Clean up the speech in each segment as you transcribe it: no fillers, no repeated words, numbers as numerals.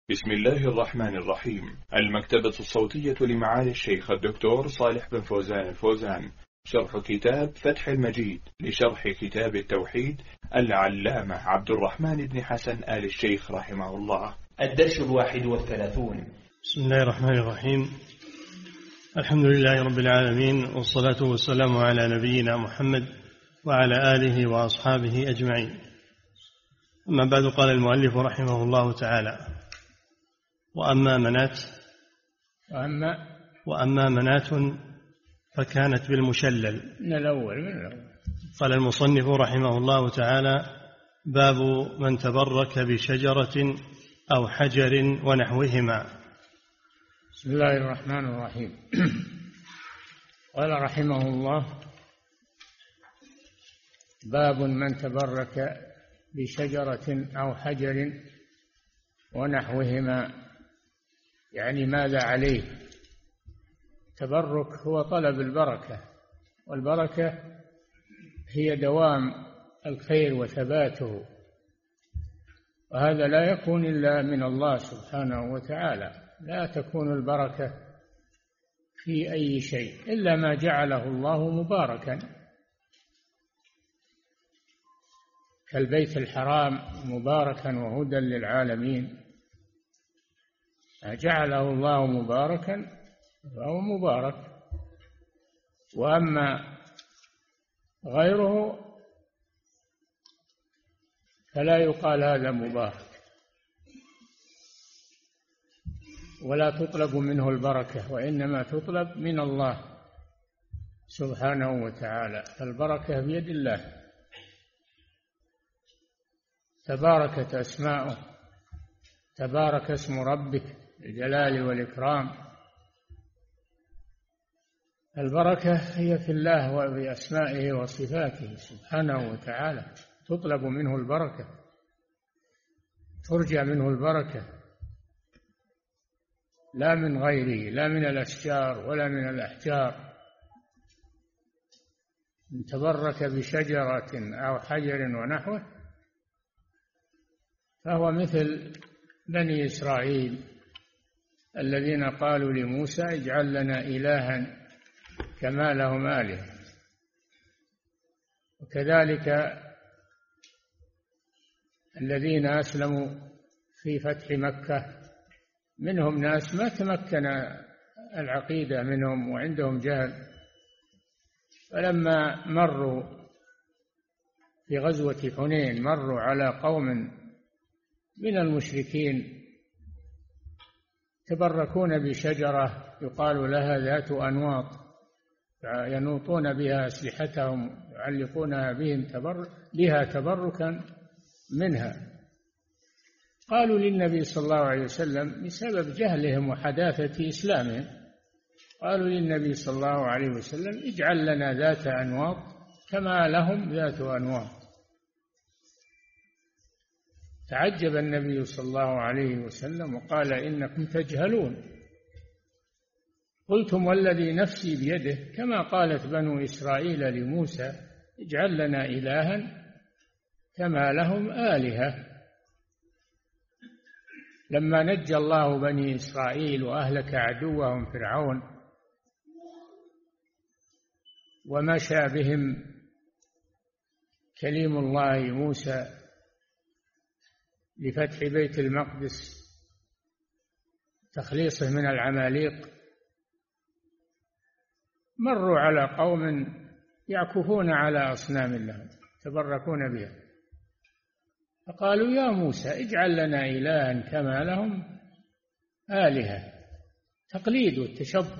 بسم الله الرحمن الرحيم. المكتبة الصوتية لمعالي الشيخ الدكتور صالح بن فوزان الفوزان، شرح كتاب فتح المجيد لشرح كتاب التوحيد العلامة عبد الرحمن بن حسن آل الشيخ رحمه الله. الدرس 31. بسم الله الرحمن الرحيم. الحمد لله رب العالمين، والصلاة والسلام على نبينا محمد وعلى آله وأصحابه أجمعين. أما بعد، قال المؤلف رحمه الله تعالى: وأما مناة فكانت بالمشلل. من الأول. قال المصنف رحمه الله تعالى: باب من تبرك بشجرة أو حجر ونحوهما. بسم الله الرحمن الرحيم. قال رحمه الله: باب من تبرك بشجرة أو حجر ونحوهما، يعني ماذا عليه؟ تبرك هو طلب البركة، والبركة هي دوام الخير وثباته، وهذا لا يكون إلا من الله سبحانه وتعالى. لا تكون البركة في أي شيء إلا ما جعله الله مباركا، كالبيت الحرام مباركا وهدى للعالمين، جعله الله مباركا فهو مبارك. وأما غيره فلا يقال هذا مبارك، ولا تطلب منه البركة، وإنما تطلب من الله سبحانه وتعالى. البركة بيد الله، تباركت أسماؤه، تبارك اسم ربك الجلال والإكرام. البركة هي في الله وبأسمائه وصفاته سبحانه وتعالى، تطلب منه البركة، ترجى منه البركة، لا من غيره، لا من الأشجار ولا من الأحجار. من تبرك بشجرة أو حجر ونحوه فهو مثل بني إسرائيل الذين قالوا لموسى: اجعل لنا إلها كما لهم آلهة. وكذلك الذين أسلموا في فتح مكة، منهم ناس ما تمكن العقيدة منهم وعندهم جهل، فلما مروا في غزوة حنين مروا على قوم من المشركين تبركون بشجرة يقال لها ذات أنواط، ينوطون بها أسلحتهم، يعلقونها بها تبركا منها. قالوا للنبي صلى الله عليه وسلم بسبب جهلهم وحداثة إسلامهم، قالوا للنبي صلى الله عليه وسلم: اجعل لنا ذات أنواط كما لهم ذات أنواط. تعجب النبي صلى الله عليه وسلم وقال: إنكم تجهلون. قلتم والذي نفسي بيده، كما قالت بنو إسرائيل لموسى: اجعل لنا إلها كما لهم آلهة. لما نجى الله بني إسرائيل وأهلك عدوهم فرعون ومشى بهم كليم الله موسى لفتح بيت المقدس، تخليصه من العماليق، مروا على قوم يعكفون على أصنام لهم تبركون بها، فقالوا: يا موسى اجعل لنا إلها كما لهم آلهة، تقليد والتشبه.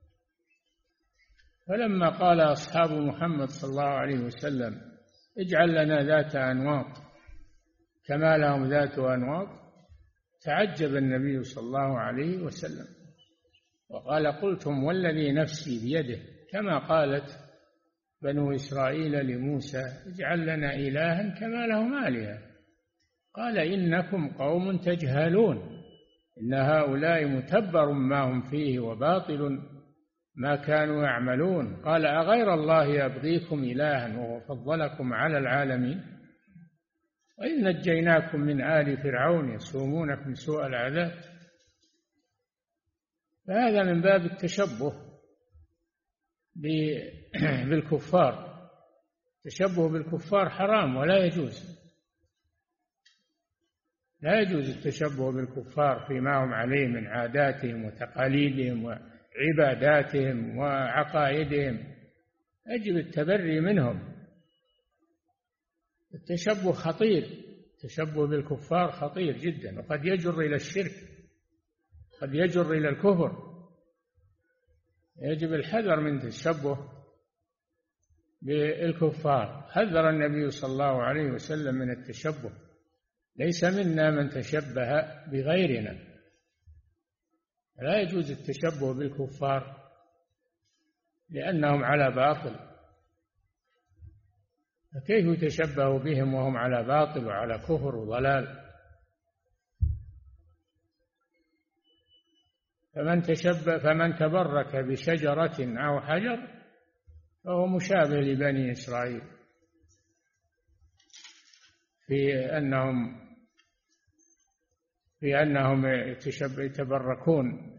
فلما قال أصحاب محمد صلى الله عليه وسلم: اجعل لنا ذات أنواط كما لهم ذات أنواط، تعجب النبي صلى الله عليه وسلم وقال: قلتم والذي نفسي بيده، كما قالت بنو إسرائيل لموسى: اجعل لنا إلها كما لهم آلهة. قال: إنكم قوم تجهلون، إن هؤلاء متبر ما هم فيه وباطل ما كانوا يعملون. قال: أغير الله أبغيكم إلها وهو فضلكم على العالمين. وإذ نجيناكم من آل فرعون يسومونكم سوء العذاب. فهذا من باب التشبه بالكفار. التشبه بالكفار حرام ولا يجوز. لا يجوز التشبه بالكفار فيما هم عليه من عاداتهم وتقاليدهم وعباداتهم وعقائدهم. يجب التبري منهم. التشبه خطير. التشبه بالكفار خطير جدا، وقد يجر إلى الشرك، قد يجر إلى الكفر. يجب الحذر من التشبه بالكفار. حذر النبي صلى الله عليه وسلم من التشبه. ليس منا من تشبه بغيرنا. لا يجوز التشبه بالكفار لأنهم على باطل. فكيف يتشبه بهم وهم على باطل وعلى كفر وضلال؟ فمن تبرك بشجرة أو حجر فهو مشابه لبني إسرائيل في أنهم يتبركون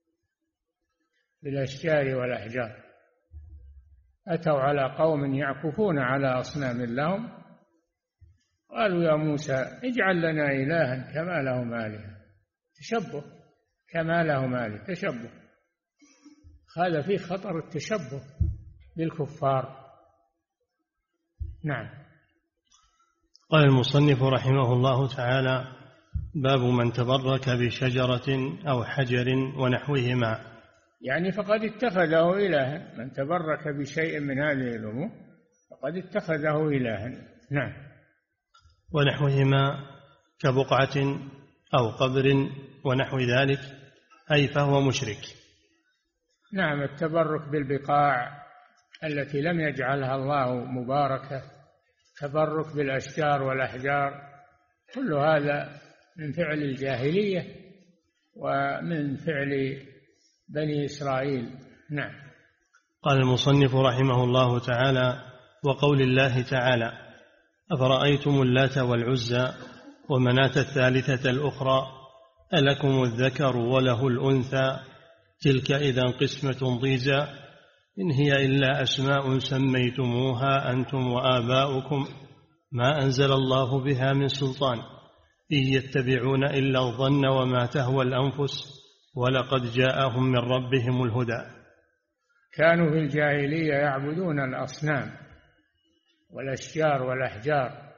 بالأشجار والأحجار. أتوا على قوم يعكفون على أصنام لهم قالوا يا موسى اجعل لنا إلها كما لهم آلهة. تشبه كما لهم آلهة، تشبه. هذا فيه خطر التشبه بالكفار. نعم. قال المصنف رحمه الله تعالى: باب من تبرك بشجرة أو حجر ونحوهما. يعني فقد اتخذه إلها. من تبرك بشيء من هذه الأمور فقد اتخذه إلها. نعم. ونحوهما كبقعة أو قبر ونحو ذلك، أي فهو مشرك. نعم. التبرك بالبقاع التي لم يجعلها الله مباركة، تبرك بالأشجار والأحجار، كل هذا من فعل الجاهلية ومن فعل بني إسرائيل. نعم. قال المصنف رحمه الله تعالى: وقول الله تعالى: أفرأيتم اللات والعزى ومناة الثالثة الأخرى ألكم الذكر وله الأنثى تلك إذا قسمة ضيزى إن هي إلا أسماء سميتموها أنتم وآباؤكم ما أنزل الله بها من سلطان إن يتبعون إلا الظن وما تهوى الأنفس ولقد جاءهم من ربهم الهدى. كانوا في الجاهلية يعبدون الأصنام والأشجار والأحجار،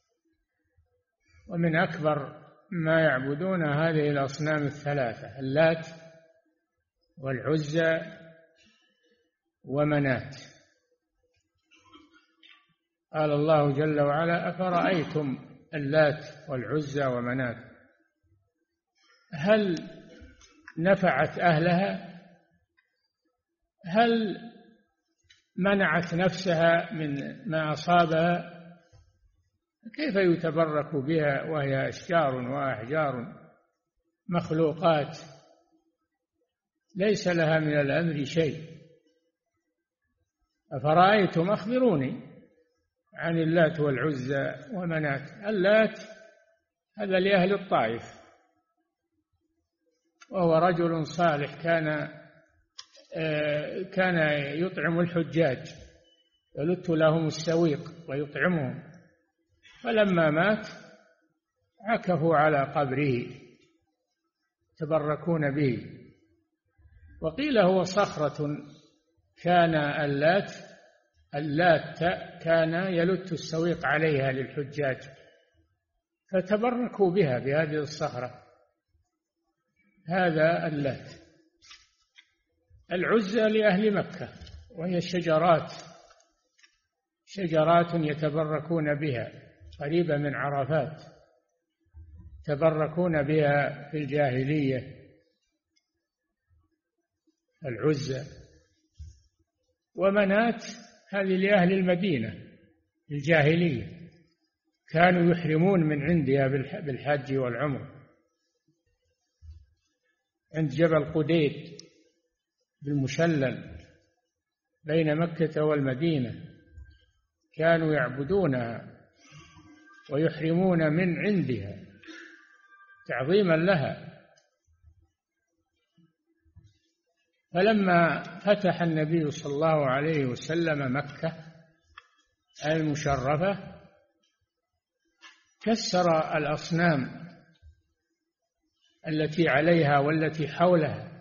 ومن أكبر ما يعبدون هذه الأصنام الثلاثة: اللات والعزى ومناة. قال الله جل وعلا: أفرأيتم اللات والعزى ومناة هل نفعت أهلها؟ هل منعت نفسها من ما أصابها؟ كيف يتبرك بها وهي أشجار وأحجار مخلوقات ليس لها من الأمر شيء؟ أفرأيتم، أخبروني عن اللات والعزى ومناة. اللات هذا لأهل الطائف، وهو رجل صالح كان يطعم الحجاج، يلت لهم السويق ويطعمهم، فلما مات عكفوا على قبره تبركون به. وقيل هو صخرة كان اللات كان يلت السويق عليها للحجاج، فتبركوا بها بهذه الصخرة. هذا اللات. العزى لأهل مكة، وهي شجرات يتبركون بها قريبة من عرفات، تبركون بها في الجاهلية. العزى. ومناة هذه لأهل المدينة الجاهلية، كانوا يحرمون من عندها بالحج والعمر، عند جبل قديد بالمشلل بين مكة والمدينة، كانوا يعبدونها ويحرمون من عندها تعظيما لها. فلما فتح النبي صلى الله عليه وسلم مكة المشرفة كسر الأصنام التي عليها والتي حولها،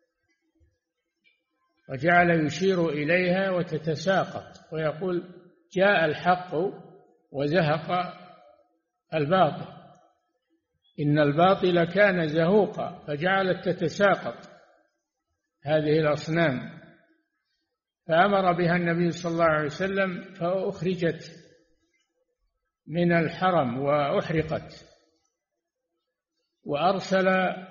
وجعل يشير إليها وتتساقط ويقول جاء الحق وزهق الباطل إن الباطل كان زهوقا، فجعلت تتساقط هذه الأصنام، فأمر بها النبي صلى الله عليه وسلم فأخرجت من الحرم وأحرقت، وأرسل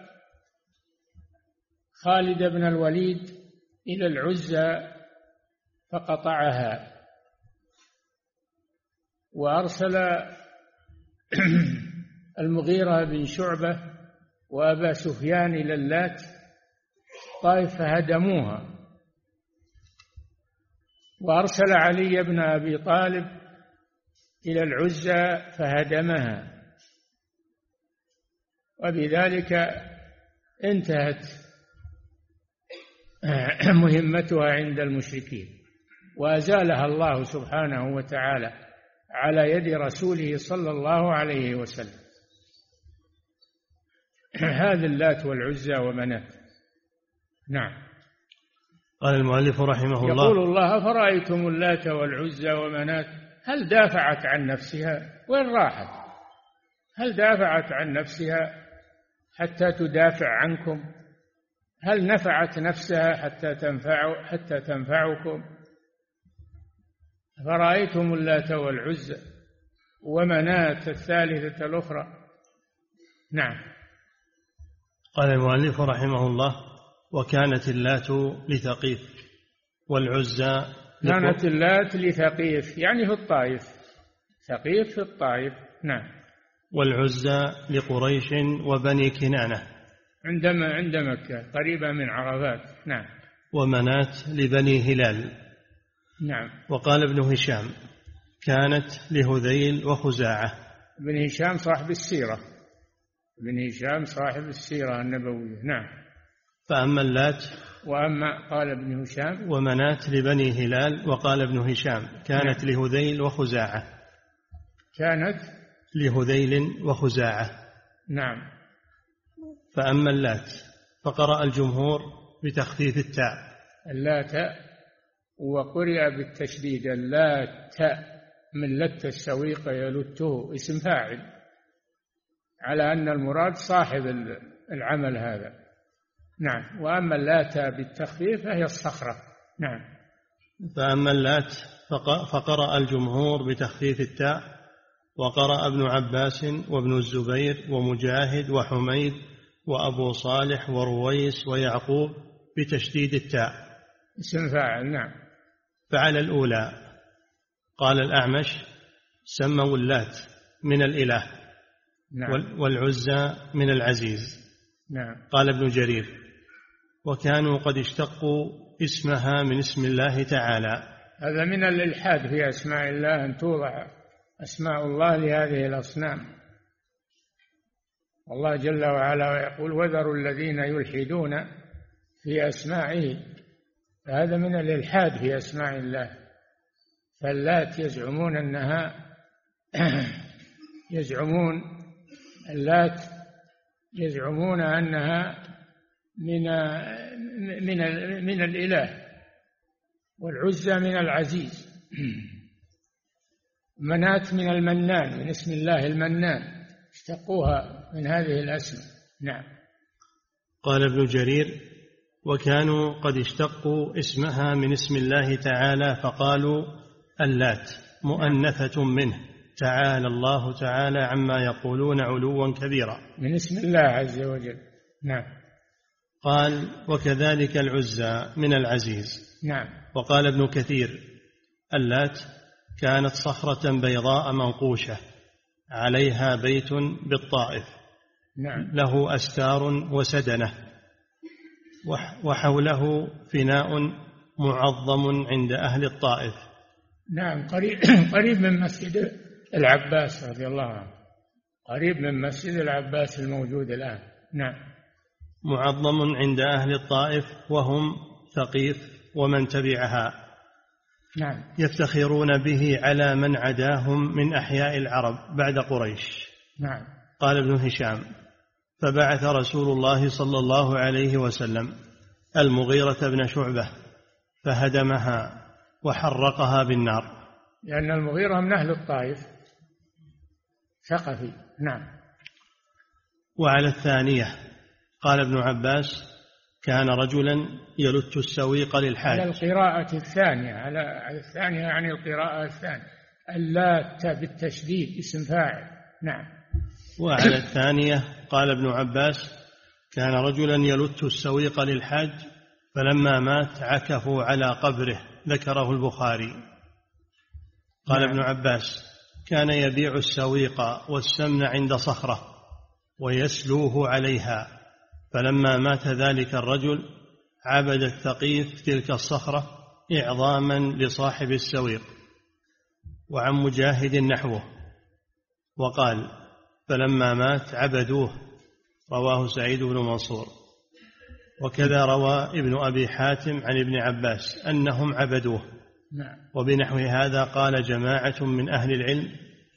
خالد بن الوليد إلى العزى فقطعها، وأرسل المغيرة بن شعبة وأبا سفيان إلى اللات طائف فهدموها، وأرسل علي بن أبي طالب إلى العزى فهدمها، وبذلك انتهت مهمتها عند المشركين، وأزالها الله سبحانه وتعالى على يد رسوله صلى الله عليه وسلم. هذه اللات والعزى ومناة. نعم. قال المؤلف رحمه الله يقول الله أفرأيتم اللات والعزى ومناة هل دافعت عن نفسها؟ وين راحت؟ هل دافعت عن نفسها حتى تدافع عنكم؟ هل نفعت نفسها حتى تنفعكم؟ فرأيتم اللات والعزى ومناة الثالثة الأخرى. نعم. قال المؤلف رحمه الله وكانت اللات لثقيف والعزى كانت اللات لثقيف يعني في الطائف، ثقيف في الطائف. نعم. والعزى لقريش وبني كنانة عند مكة قريبة من عرفات. نعم. ومناة لبني هلال. نعم. وقال ابن هشام كانت لهذيل وخزاعة. ابن هشام صاحب السيرة، ابن هشام صاحب السيرة النبوية. نعم. فأما اللات وأما قال ابن هشام ومناة لبني هلال. وقال ابن هشام كانت نعم. لهذيل وخزاعة. كانت لهذيل وخزاعة. نعم. فأما اللات فقرأ الجمهور بتخفيف التاء اللات، وقرئ بالتشديد اللات من لت السويق يلته اسم فاعل، على أن المراد صاحب العمل هذا. نعم. وأما اللات بالتخفيف فهي الصخرة. نعم. فأما اللات فقرأ الجمهور بتخفيف التاء، وقرأ ابن عباس وابن الزبير ومجاهد وحميد وأبو صالح ورويس ويعقوب بتشديد التاء اسم فاعل. نعم. فعلى الأولى قال الأعمش سموا اللات من الإله. نعم. والعزى من العزيز. نعم. قال ابن جرير وكانوا قد اشتقوا اسمها من اسم الله تعالى. هذا من الإلحاد في أسماء الله، أن توضع أسماء الله لهذه الأصنام. الله جل وعلا يقول وذروا الذين يلحدون في أسمائه، فهذا من الإلحاد في أسماء الله. فاللات يزعمون أنها يزعمون أنها من الإله، والعزى من العزيز، مناة من المنان، من اسم الله المنان، اشتقوها من هذه الأسماء. نعم. قال ابن جرير وكانوا قد اشتقوا اسمها من اسم الله تعالى فقالوا اللات مؤنثة منه تعالى الله تعالى عما يقولون علوا كبيرا، من اسم الله عز وجل. نعم. قال وكذلك العزى من العزيز. نعم. وقال ابن كثير اللات كانت صخرة بيضاء منقوشة عليها بيت بالطائف. نعم. له أستار وسدنة وحوله فناء معظم عند أهل الطائف. نعم. قريب من مسجد العباس رضي الله عنه، قريب من مسجد العباس الموجود الآن. نعم. معظم عند أهل الطائف وهم ثقيف ومن تبعها. نعم. يفتخرون به على من عداهم من أحياء العرب بعد قريش. نعم. قال ابن هشام: فبعث رسول الله صلى الله عليه وسلم المغيرة بن شعبة فهدمها وحرقها بالنار. لأن المغيرة من أهل الطائف ثقفي. نعم. وعلى الثانية قال ابن عباس: كان رجلا يلت السويق للحاج. على القراءة الثانية، على الثانية يعني القراءة الثانية، اللات بالتشديد اسم فاعل. نعم. وعلى الثانية قال ابن عباس: كان رجلا يلت السويق للحاج فلما مات عكفوا على قبره، ذكره البخاري. قال ابن عباس: كان يبيع السويق والسمن عند صخرة ويسلوه عليها، فلما مات ذلك الرجل عبد الثقيف تلك الصخرة إعظاما لصاحب السويق. وعن مجاهد نحوه، وقال: فلما مات عبدوه، رواه سعيد بن منصور. وكذا روى ابن أبي حاتم عن ابن عباس أنهم عبدوه. وبنحو هذا قال جماعة من أهل العلم: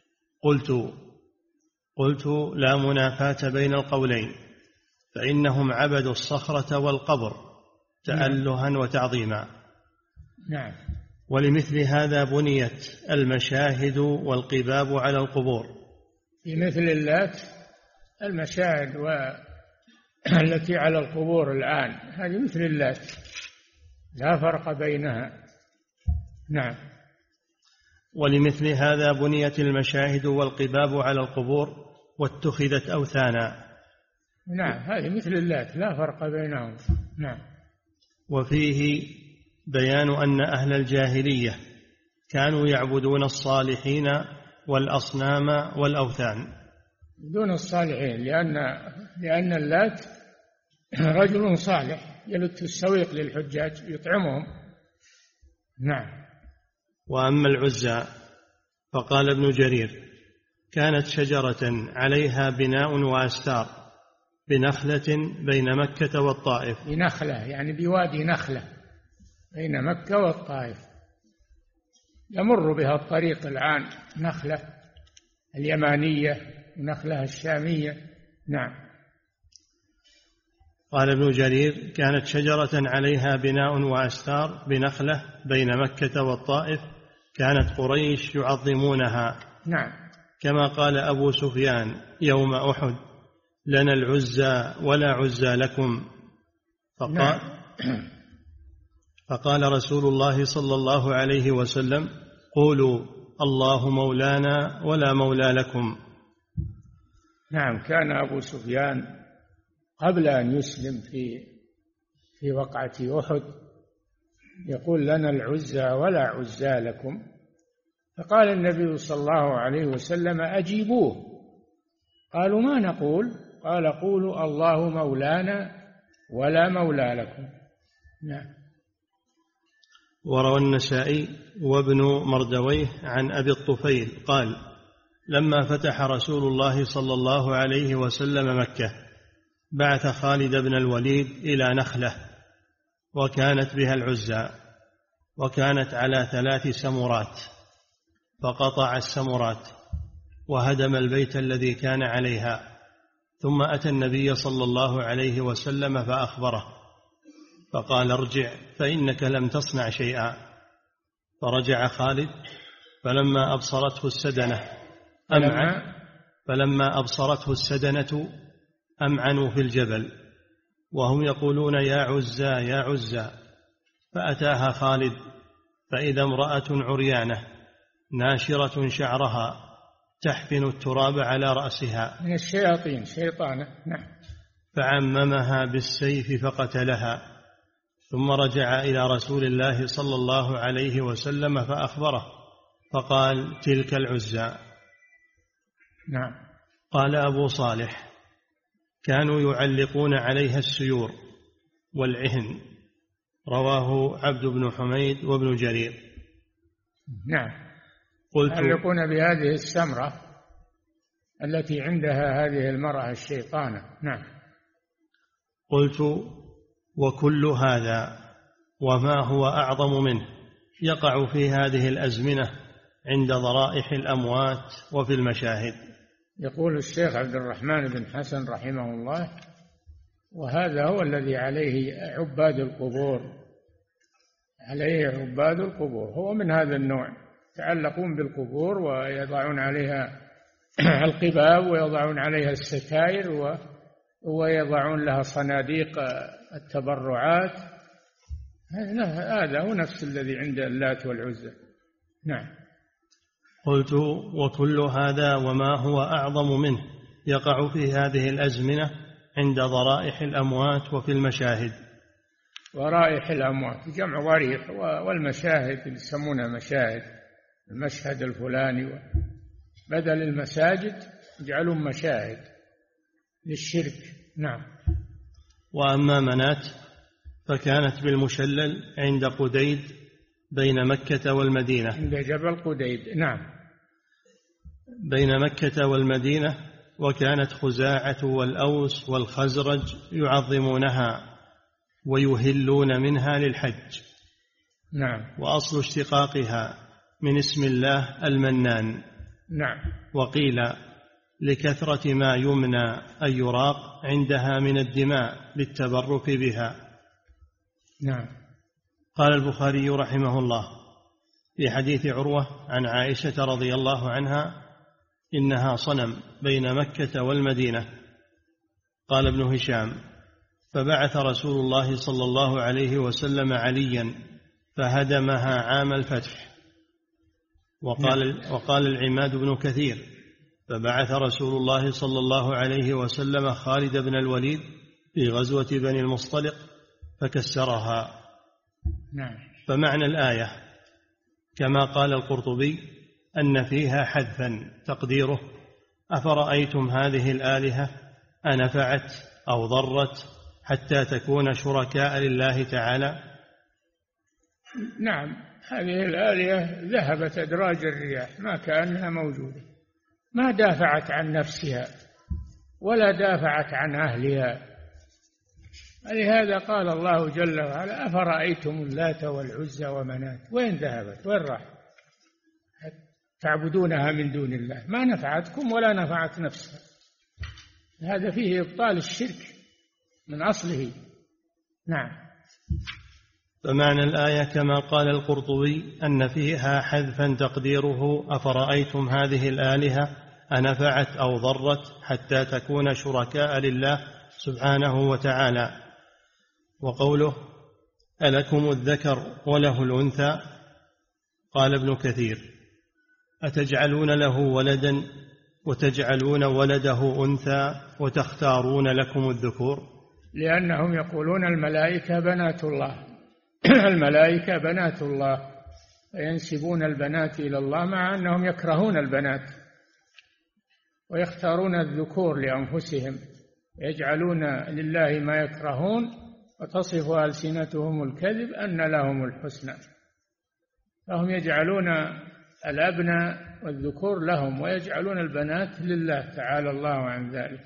قلت لا منافاة بين القولين، فإنهم عبدوا الصخرة والقبر تألها وتعظيما. نعم. ولمثل هذا بنيت المشاهد والقباب على القبور. في مثل اللات المشاهد التي على القبور الآن هذه مثل اللات، لا فرق بينها. نعم. ولمثل هذا بنيت المشاهد والقباب على القبور واتخذت أوثانا. نعم، هذه مثل اللات لا فرق بينهم. نعم. وفيه بيان أن أهل الجاهلية كانوا يعبدون الصالحين والأصنام والأوثان دون الصالحين، لأن اللات رجل صالح يلت السويق للحجاج يطعمهم. نعم. وأما العزى فقال ابن جرير: كانت شجرة عليها بناء وأستار بنخلة بين مكة والطائف. بنخلة يعني بوادي نخلة بين مكة والطائف، يمر بها الطريق الآن، نخلة اليمانية ونخلة الشامية. نعم. قال ابن جرير: كانت شجرة عليها بناء وأستار بنخلة بين مكة والطائف، كانت قريش يعظمونها. نعم. كما قال أبو سفيان يوم أحد: لنا العزى ولا عزى لكم. فقال رسول الله صلى الله عليه وسلم: قولوا الله مولانا ولا مولى لكم. نعم. كان أبو سفيان قبل أن يسلم في وقعة أحد يقول: لنا العزى ولا عزى لكم. فقال النبي صلى الله عليه وسلم: أجيبوه. قالوا: ما نقول؟ قال: قولوا الله مولانا ولا مولى لكم. نعم. وروى النسائي وابن مردويه عن أبي الطفيل قال: لما فتح رسول الله صلى الله عليه وسلم مكة بعث خالد بن الوليد إلى نخلة وكانت بها العزى، وكانت على 3 سمرات، فقطع السمرات وهدم البيت الذي كان عليها، ثم أتى النبي صلى الله عليه وسلم فأخبره، فقال: ارجع فإنك لم تصنع شيئا. فرجع خالد فلما أبصرته السدنة أمعنوا في الجبل وهم يقولون: يا عزى يا عزى. فأتاها خالد فإذا امرأة عريانة ناشرة شعرها تحفن التراب على رأسها، من الشياطين، شيطانة. نعم. فعممها بالسيف فقتلها، ثم رجع إلى رسول الله صلى الله عليه وسلم فأخبره، فقال: تلك العزى. نعم. قال أبو صالح: كانوا يعلقون عليها السيور والعهن. رواه عبد بن حميد وابن جرير. نعم. يتعلقون بهذه السمرة التي عندها هذه المرأة الشيطانة. نعم. قلت: وكل هذا وما هو أعظم منه يقع في هذه الأزمنة عند ضرائح الأموات وفي المشاهد. يقول الشيخ عبد الرحمن بن حسن رحمه الله: وهذا هو الذي عليه عباد القبور، هو من هذا النوع، يتعلقون بالقبور ويضعون عليها القباب ويضعون عليها الستائر ويضعون لها صناديق التبرعات. هذا هو نفس الذي عند اللات والعزى. نعم. قلت: وكل هذا وما هو أعظم منه يقع في هذه الأزمنة عند ضرائح الأموات وفي المشاهد. ضرائح الأموات جمع ضريح، والمشاهد يسمونها مشاهد، المشهد الفلاني، بدل المساجد يجعلون مشاهد للشرك. نعم. وأما منات فكانت بالمشلل عند قديد بين مكة والمدينة، عند جبل قديد. نعم. بين مكة والمدينة، وكانت خزاعة والأوس والخزرج يعظمونها ويهلون منها للحج. نعم. وأصل اشتقاقها من اسم الله المنان. نعم. وقيل لكثرة ما يمنى أن يراق عندها من الدماء للتبرك بها. نعم. قال البخاري رحمه الله في حديث عروة عن عائشة رضي الله عنها: إنها صنم بين مكة والمدينة. قال ابن هشام: فبعث رسول الله صلى الله عليه وسلم عليا فهدمها عام الفتح. وقال العماد بن كثير: فبعث رسول الله صلى الله عليه وسلم خالد بن الوليد في غزوة بني المصطلق فكسرها. نعم. فمعنى الآية كما قال القرطبي أن فيها حذفا تقديره: أفرأيتم هذه الآلهة أنفعت أو ضرت حتى تكون شركاء لله تعالى. نعم. هذه الآلهة ذهبت أدراج الرياح، ما كأنها موجودة، ما دافعت عن نفسها ولا دافعت عن أهلها. لهذا قال الله جل وعلا: أفرأيتم اللات والعزى ومنات. وين ذهبت؟ وين راحت؟ تعبدونها من دون الله، ما نفعتكم ولا نفعت نفسها. هذا فيه إبطال الشرك من أصله. نعم. فمعنى الآية كما قال القرطبي أن فيها حذفا تقديره: أفرأيتم هذه الآلهة أنفعت أو ضرت حتى تكون شركاء لله سبحانه وتعالى. وقوله: ألكم الذكر وله الأنثى. قال ابن كثير: أتجعلون له ولدا وتجعلون ولده أنثى وتختارون لكم الذكور؟ لأنهم يقولون الملائكة بنات الله الملائكة بنات الله، فينسبون البنات إلى الله مع أنهم يكرهون البنات ويختارون الذكور لأنفسهم، يجعلون لله ما يكرهون وتصف ألسنتهم الكذب أن لهم الحسنى، فهم يجعلون الأبناء والذكور لهم ويجعلون البنات لله تعالى الله عن ذلك.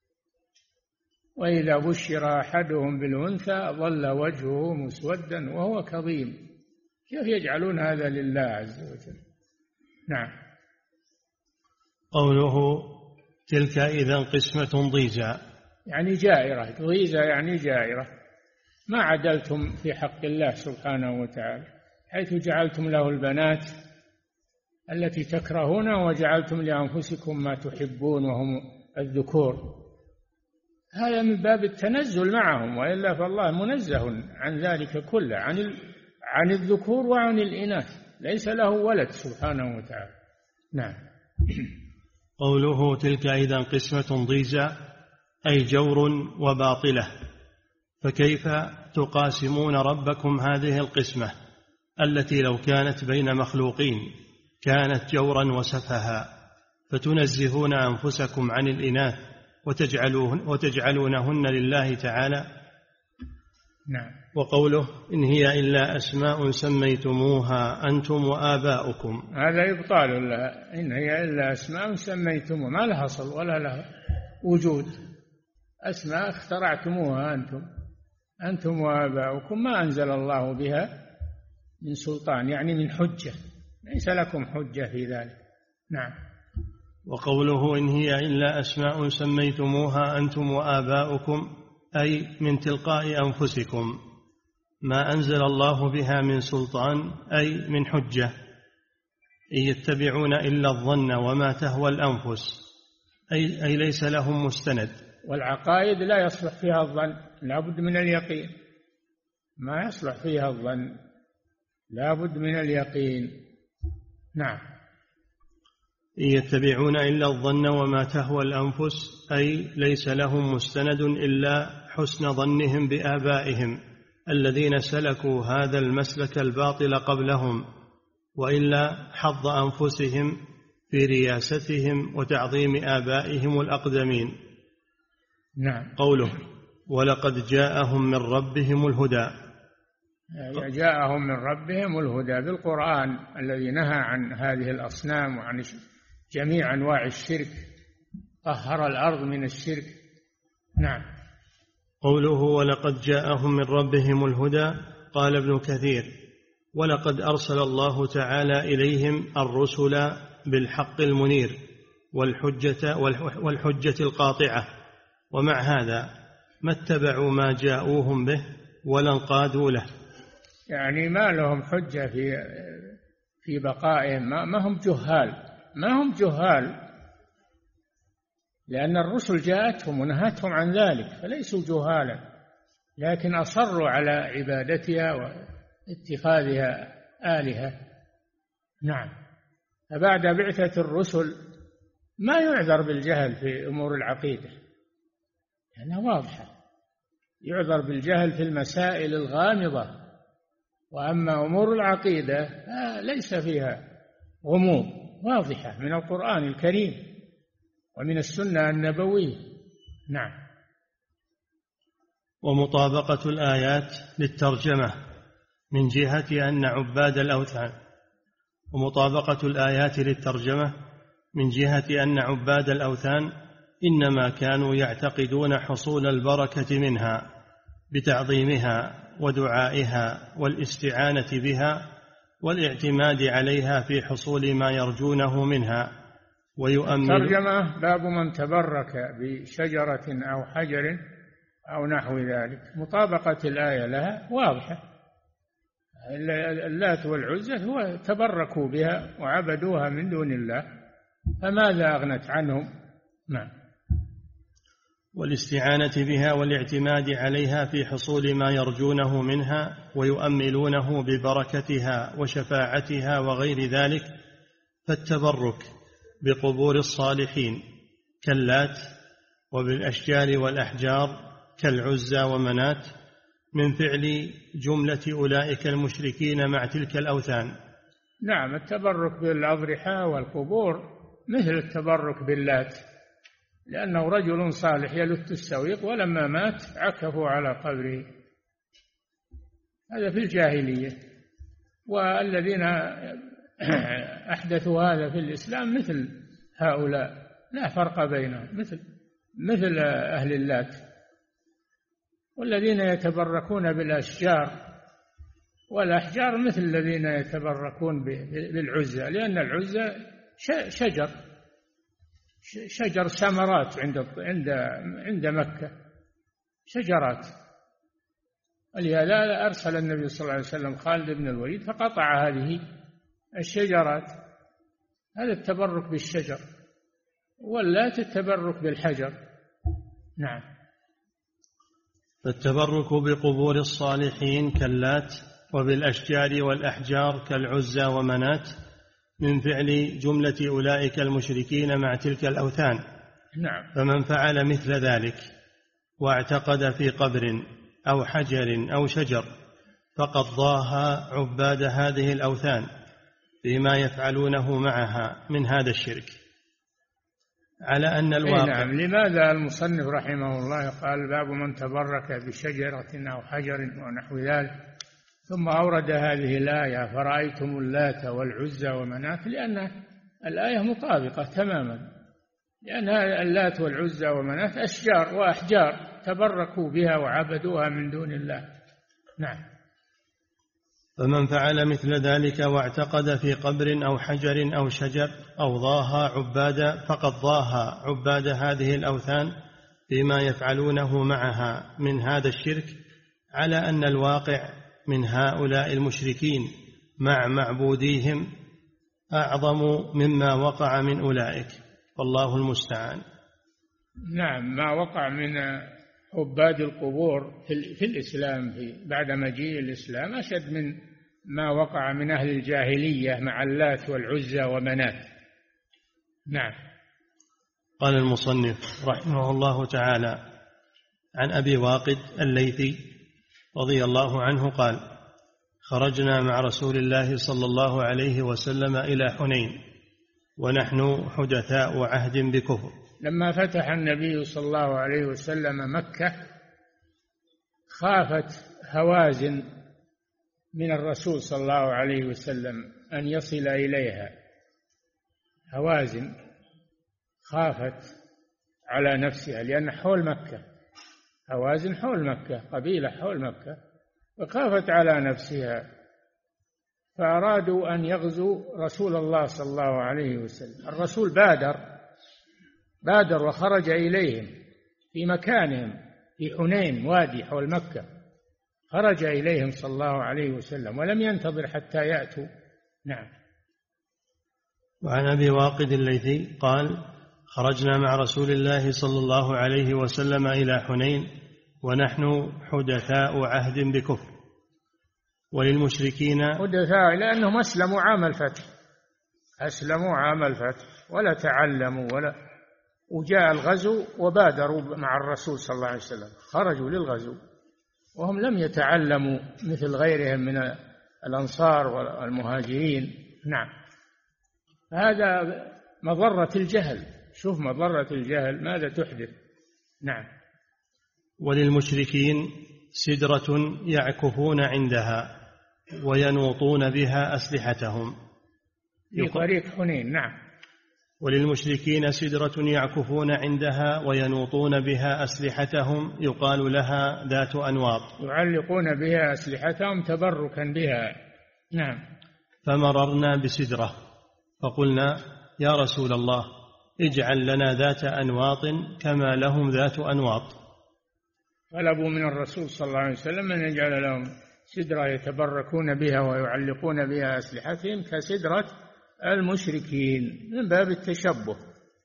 وإذا بشر أحدهم بالأنثى ظل وجهه مسودا وهو كظيم. كيف يجعلون هذا لله عز وجل؟ نعم. قوله: تلك إذا قسمة ضيزى، يعني جائرة. ضيزى يعني جائرة، ما عدلتم في حق الله سبحانه وتعالى، حيث جعلتم له البنات التي تكرهون وجعلتم لأنفسكم ما تحبون وهم الذكور. هذا من باب التنزل معهم، وإلا فالله منزه عن ذلك كله، عن الذكور وعن الإناث، ليس له ولد سبحانه وتعالى. نعم. قوله: تلك إذا قسمة ضيزى، أي جور وباطلة. فكيف تقاسمون ربكم هذه القسمة التي لو كانت بين مخلوقين كانت جورا وسفها، فتنزهون أنفسكم عن الإناث وتجعلونهن لله تعالى؟ نعم. وقوله إن هي إلا أسماء سميتموها أنتم وآباؤكم، هذا إبطال لها. إن هي إلا أسماء سميتموها، ما لها أصل ولا لها وجود، أسماء اخترعتموها أنتم وآباؤكم، ما أنزل الله بها من سلطان، يعني من حجة، ليس لكم حجة في ذلك. نعم. وقوله إن هي إلا أسماء سميتموها أنتم وآباؤكم أي من تلقاء أنفسكم، ما أنزل الله بها من سلطان أي من حجة، إن يتبعون إلا الظن وما تهوى الأنفس، أي ليس لهم مستند. والعقائد لا يصلح فيها الظن، لا بد من اليقين، ما يصلح فيها الظن، لا بد من اليقين. نعم. إن يتبعون إلا الظن وما تهوى الأنفس أي ليس لهم مستند إلا حسن ظنهم بآبائهم الذين سلكوا هذا المسلك الباطل قبلهم، وإلا حظ أنفسهم في رياستهم وتعظيم آبائهم الأقدمين. نعم. قوله ولقد جاءهم من ربهم الهدى، جاءهم من ربهم الهدى بالقرآن الذي نهى عن هذه الأصنام وعن جميع أنواع الشرك، طهر الأرض من الشرك. نعم. قوله ولقد جاءهم من ربهم الهدى، قال ابن كثير ولقد أرسل الله تعالى إليهم الرسل بالحق المنير والحجة القاطعة، ومع هذا ما اتبعوا ما جاءوهم به ولا انقادوا له، يعني ما لهم حجة في بقائهم، ما هم جهال، لأن الرسل جاءتهم ونهتهم عن ذلك، فليسوا جهالا، لكن أصروا على عبادتها واتخاذها آلهة. نعم. فبعد بعثة الرسل ما يعذر بالجهل في أمور العقيدة لأنها واضحة، يعذر بالجهل في المسائل الغامضة، وأما أمور العقيدة ليس فيها غموض، واضحة من القرآن الكريم ومن السنة النبوية. نعم. ومطابقة الآيات للترجمة من جهة أن عباد الأوثان، ومطابقة الآيات للترجمة من جهة أن عباد الأوثان إنما كانوا يعتقدون حصول البركة منها بتعظيمها ودعائها والاستعانة بها والاعتماد عليها في حصول ما يرجونه منها، ويؤمن. ترجمة باب من تبرك بشجرة أو حجر أو نحو ذلك، مطابقة الآية لها واضحة. اللات والعزى هو تبركوا بها وعبدوها من دون الله، فماذا أغنت عنهم؟ نعم. والاستعانة بها والاعتماد عليها في حصول ما يرجونه منها ويؤملونه ببركتها وشفاعتها وغير ذلك، فالتبرك بقبور الصالحين كاللات وبالأشجار والأحجار كالعزى ومنات من فعل جملة أولئك المشركين مع تلك الأوثان. نعم. التبرك بالأضرحة والقبور مثل التبرك باللات، لأنه رجل صالح يلت السويق ولما مات عكفوا على قبره، هذا في الجاهلية. والذين أحدثوا هذا في الإسلام مثل هؤلاء، لا فرق بينهم، مثل أهل اللات. والذين يتبركون بالأشجار والأحجار مثل الذين يتبركون بالعزى، لأن العزى شجر ثمرات عند مكة، شجرات. ولهذا أرسل النبي صلى الله عليه وسلم خالد بن الوليد فقطع هذه الشجرات. هذا التبرك بالشجر، واللات التبرك بالحجر. نعم. فالتبرك بقبور الصالحين كاللات وبالأشجار والأحجار كالعزى ومنات من فعل جملة أولئك المشركين مع تلك الأوثان. نعم. فمن فعل مثل ذلك واعتقد في قبر أو حجر أو شجر فقد ضاها عباد هذه الأوثان فيما يفعلونه معها من هذا الشرك. على أن الواقع. نعم. لماذا المصنف رحمه الله قال باب من تبرك بشجرة أو حجر ونحو ذلك، ثم أورد هذه الآية فرأيتم اللات والعزى ومناة؟ لأن الآية مطابقة تماما، لأن اللات والعزى ومناة أشجار وأحجار تبركوا بها وعبدوها من دون الله. نعم. فمن فعل مثل ذلك واعتقد في قبر أو حجر أو شجر أو ضاها عباد فقد ضاها عباد هذه الأوثان بما يفعلونه معها من هذا الشرك، على أن الواقع من هؤلاء المشركين مع معبوديهم أعظم مما وقع من أولئك، والله المستعان. نعم. ما وقع من عباد القبور في الإسلام بعد مجيء الإسلام أشد من ما وقع من أهل الجاهلية مع اللات والعزى ومناة. نعم. قال المصنف رحمه الله تعالى عن أبي واقد الليثي رضي الله عنه قال: خرجنا مع رسول الله صلى الله عليه وسلم إلى حنين ونحن حدثاء عهد بكفر. لما فتح النبي صلى الله عليه وسلم مكة خافت هوازن من الرسول صلى الله عليه وسلم أن يصل إليها. هوازن خافت على نفسها، لأن حول مكة، هوازن حول مكة، قبيلة حول مكة، وخافت على نفسها، فأرادوا أن يغزوا رسول الله صلى الله عليه وسلم. الرسول بادر وخرج إليهم في مكانهم في حنين، وادي حول مكة، خرج إليهم صلى الله عليه وسلم ولم ينتظر حتى يأتوا. نعم. وعن أبي واقد الليثي قال: خرجنا مع رسول الله صلى الله عليه وسلم إلى حنين ونحن حدثاء عهد بكفر وللمشركين حدثاء لأنهم أسلموا عام الفتح، أسلموا عام الفتح ولا تعلموا وجاء الغزو وبادروا مع الرسول صلى الله عليه وسلم، خرجوا للغزو وهم لم يتعلموا مثل غيرهم من الأنصار والمهاجرين. نعم. هذا مضرة الجهل، شوف مضرة الجهل ماذا تحدث. نعم. وللمشركين سدرة يعكفون عندها وينوطون بها أسلحتهم في طريق حنين. نعم. وللمشركين سدرة يعكفون عندها وينوطون بها أسلحتهم يقال لها ذات أنواط، يعلقون بها أسلحتهم تبركا بها. نعم. فمررنا بسدرة فقلنا: يا رسول الله اجعل لنا ذات أنواط كما لهم ذات أنواط. طلبوا من الرسول صلى الله عليه وسلم أن يجعل لهم سدرة يتبركون بها ويعلقون بها أسلحتهم كسدرة المشركين من باب التشبه،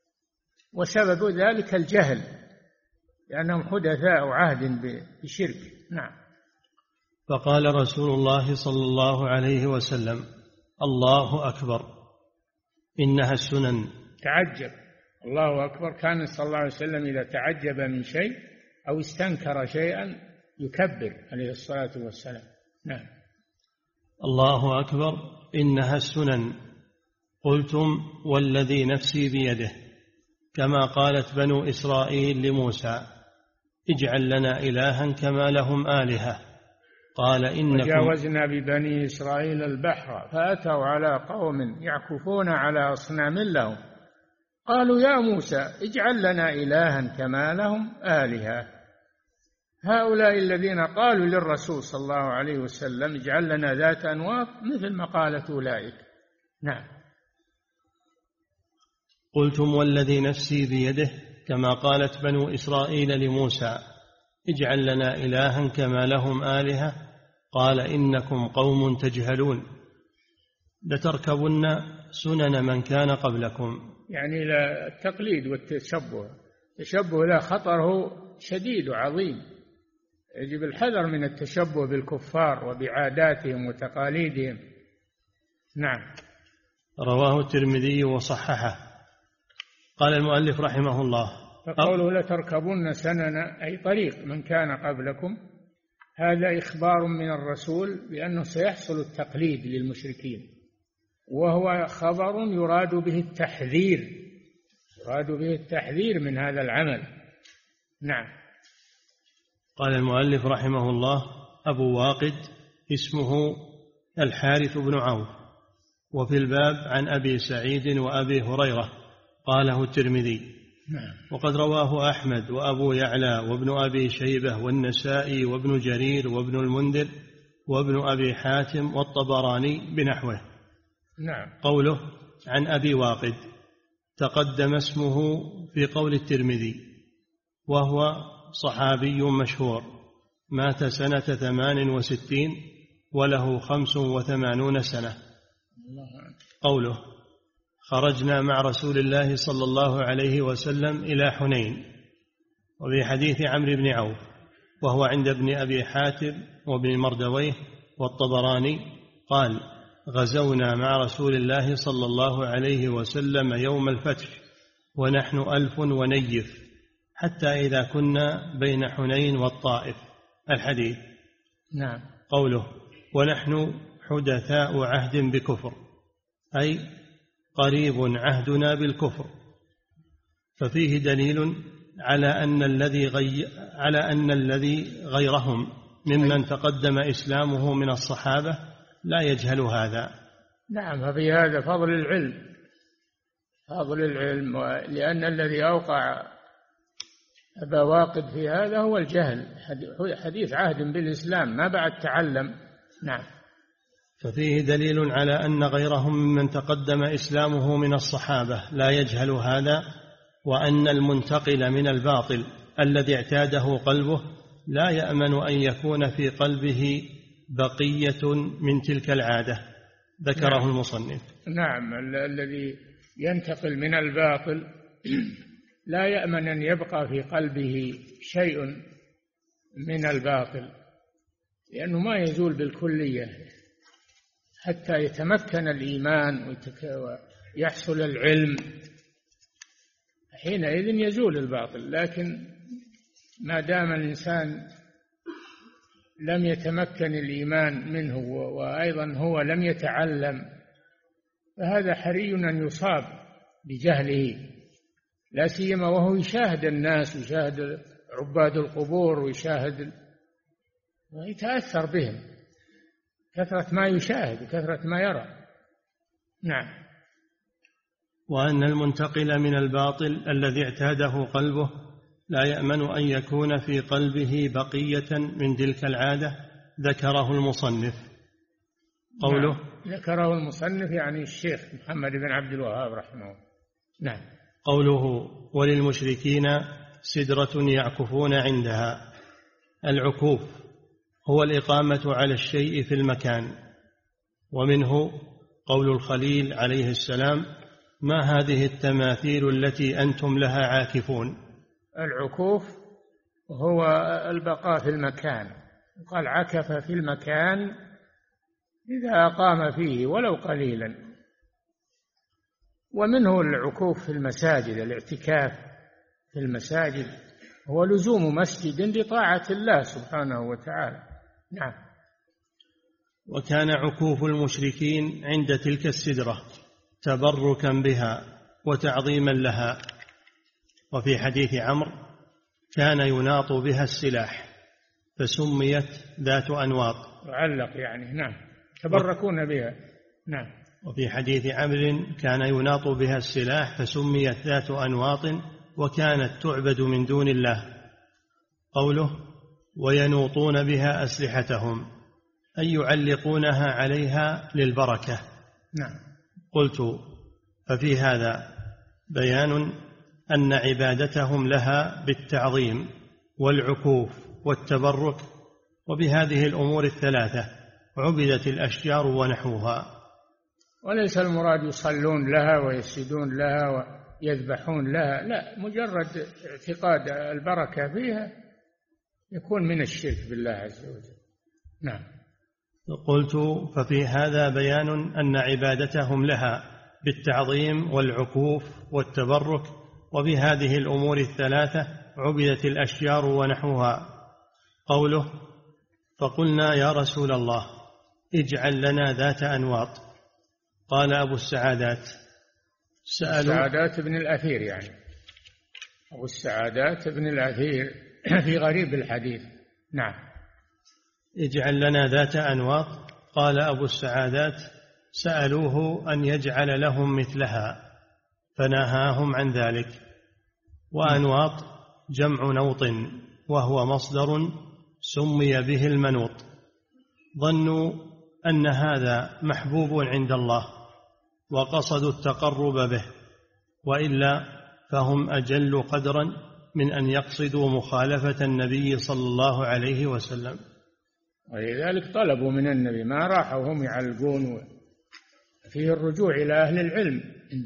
وسبب ذلك الجهل لأنهم حدثاء عهد بشرك. نعم. فقال رسول الله صلى الله عليه وسلم: الله أكبر إنها السنن. تعجب، الله أكبر. كان صلى الله عليه وسلم إذا تعجب من شيء أو استنكر شيئا يكبر عليه الصلاة والسلام. نعم. الله أكبر إنها السنن. قلتم والذي نفسي بيده، كما قالت بنو إسرائيل لموسى: اجعل لنا إلها كما لهم آلهة. قال: إنكم وجاوزنا ببني إسرائيل البحر فأتوا على قوم يعكفون على أصنام لهم قالوا يا موسى اجعل لنا إلها كما لهم آلهة. هؤلاء الذين قالوا للرسول صلى الله عليه وسلم اجعل لنا ذات أنواط مثل ما قالت أولئك. نعم. قلتم والذي نفسي بيده، كما قالت بنو إسرائيل لموسى: اجعل لنا إلها كما لهم آلهة. قال: إنكم قوم تجهلون لتركبن سنن من كان قبلكم. يعني التقليد والتشبه، التشبه له خطره شديد وعظيم، يجب الحذر من التشبه بالكفار وبعاداتهم وتقاليدهم. نعم. رواه الترمذي وصححه. قال المؤلف رحمه الله: فقوله لتركبن سنن أي طريق من كان قبلكم، هذا إخبار من الرسول بأنه سيحصل التقليد للمشركين، وهو خبر يراد به التحذير يراد به التحذير من هذا العمل. نعم. قال المؤلف رحمه الله: أبو واقد اسمه الحارث بن عوف. وفي الباب عن أبي سعيد وأبي هريرة قاله الترمذي. وقد رواه أحمد وأبو يعلى وابن أبي شيبة والنسائي وابن جرير وابن المنذر وابن أبي حاتم والطبراني بنحوه. نعم. قوله عن أبي واقد تقدم اسمه في قول الترمذي، وهو صحابي مشهور مات سنة 68 وله 85 سنة. قوله خرجنا مع رسول الله صلى الله عليه وسلم إلى حنين. وفي حديث عمرو بن عوف وهو عند ابن أبي حاتم وابن مردويه والطبراني قال: غزونا مع رسول الله صلى الله عليه وسلم يوم الفتح ونحن 1000 ونيف، حتى إذا كنا بين حنين والطائف. الحديث. نعم. قوله ونحن حدثاء عهد بكفر، أي قريب عهدنا بالكفر، ففيه دليل على أن الذي غيرهم ممن تقدم إسلامه من الصحابة لا يجهل هذا. نعم. ففي هذا فضل العلم، لأن الذي أوقع أبا واقد في هذا هو الجهل، حديث عهد بالإسلام ما بعد تعلم. نعم. ففيه دليل على أن غيرهم ممن تقدم إسلامه من الصحابة لا يجهل هذا، وأن المنتقل من الباطل الذي اعتاده قلبه لا يأمن أن يكون في قلبه بقية من تلك العادة، ذكره. نعم. المصنف. نعم. الذي ينتقل من الباطل لا يأمن أن يبقى في قلبه شيء من الباطل، لأنه ما يزول بالكلية حتى يتمكن الإيمان ويحصل العلم، حينئذ يزول الباطل. لكن ما دام الإنسان لم يتمكن الإيمان منه وأيضا هو لم يتعلم، فهذا حري أن يصاب بجهله، لا سيما وهو يشاهد الناس ويشاهد عباد القبور ويتأثر بهم، كثرة ما يشاهد وكثرة ما يرى. نعم. وأن المنتقل من الباطل الذي اعتاده قلبه لا يأمن أن يكون في قلبه بقية من تلك العادة، ذكره المصنف. قوله. نعم. ذكره المصنف يعني الشيخ محمد بن عبد الوهاب رحمه الله. نعم. قوله وللمشركين سدرة يعكفون عندها. العكوف هو الإقامة على الشيء في المكان، ومنه قول الخليل عليه السلام: ما هذه التماثيل التي أنتم لها عاكفون. العكوف هو البقاء في المكان، قال عكف في المكان إذا أقام فيه ولو قليلا. ومنه العكوف في المساجد، الاعتكاف في المساجد هو لزوم مسجد لطاعة الله سبحانه وتعالى. نعم. وكان عكوف المشركين عند تلك السدرة تبركا بها وتعظيما لها. وفي حديث عمرو كان يناط بها السلاح فسميت ذات أنواط. معلق يعني. نعم. تبركون بها. نعم. وفي حديث عمرو كان يناط بها السلاح فسميت ذات أنواط وكانت تعبد من دون الله. قوله وينوطون بها أسلحتهم، أي يعلقونها عليها للبركة. نعم. قلت ففي هذا بيان أن عبادتهم لها بالتعظيم والعكوف والتبرك، وبهذه الأمور الثلاثة عبدت الأشجار ونحوها. وليس المراد يصلون لها ويسجدون لها ويذبحون لها، لا، مجرد اعتقاد البركة فيها يكون من الشرك بالله عز وجل. نعم. قلت ففي هذا بيان أن عبادتهم لها بالتعظيم والعكوف والتبرك، وبهذه الأمور الثلاثة عبدت الأشجار ونحوها. قوله فقلنا يا رسول الله اجعل لنا ذات أنواط. قال أبو السعادات السعادات بن الأثير يعني، أبو السعادات بن الأثير في غريب الحديث. نعم. اجعل لنا ذات أنواط. قال أبو السعادات: سألوه أن يجعل لهم مثلها فنهاهم عن ذلك. وأنواط جمع نوط، وهو مصدر سمي به المنوط. ظنوا أن هذا محبوب عند الله وقصدوا التقرب به، وإلا فهم أجل قدرا من أن يقصدوا مخالفة النبي صلى الله عليه وسلم. ولذلك طلبوا من النبي، ما راحوا هم يعلقون. فيه الرجوع إلى أهل العلم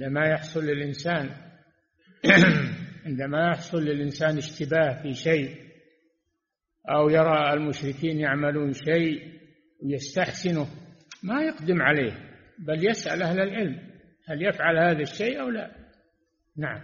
عندما يحصل للإنسان اشتباه في شيء، أو يرى المشركين يعملون شيء ويستحسنه، ما يقدم عليه، بل يسأل أهل العلم هل يفعل هذا الشيء أو لا. نعم.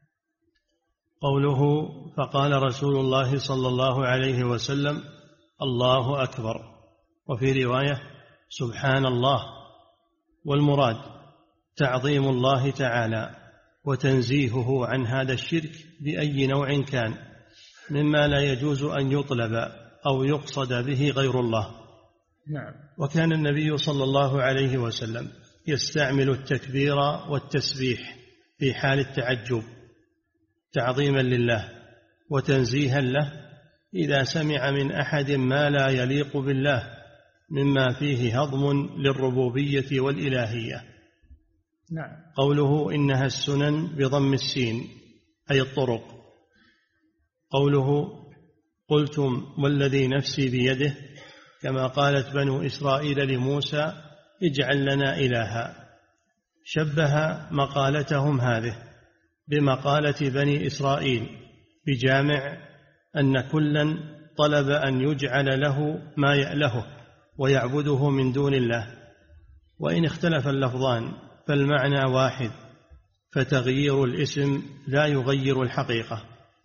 قوله: فقال رسول الله صلى الله عليه وسلم: الله أكبر. وفي رواية: سبحان الله. والمراد تعظيم الله تعالى وتنزيهه عن هذا الشرك بأي نوع كان، مما لا يجوز أن يطلب أو يقصد به غير الله. نعم. وكان النبي صلى الله عليه وسلم يستعمل التكبير والتسبيح في حال التعجب تعظيما لله وتنزيها له إذا سمع من أحد ما لا يليق بالله مما فيه هضم للربوبية والإلهية. نعم. قوله: إنها السنن بضم السين أي الطرق. قوله: قلتم والذي نفسي بيده، كما قالت بنو إسرائيل لموسى: اجعل لنا إلها. شبه مقالتهم هذه بمقالة بني إسرائيل بجامع أن كلا طلب أن يجعل له ما يألهه ويعبده من دون الله، وإن اختلف اللفظان فالمعنى واحد، فتغيير الاسم لا يغير الحقيقة.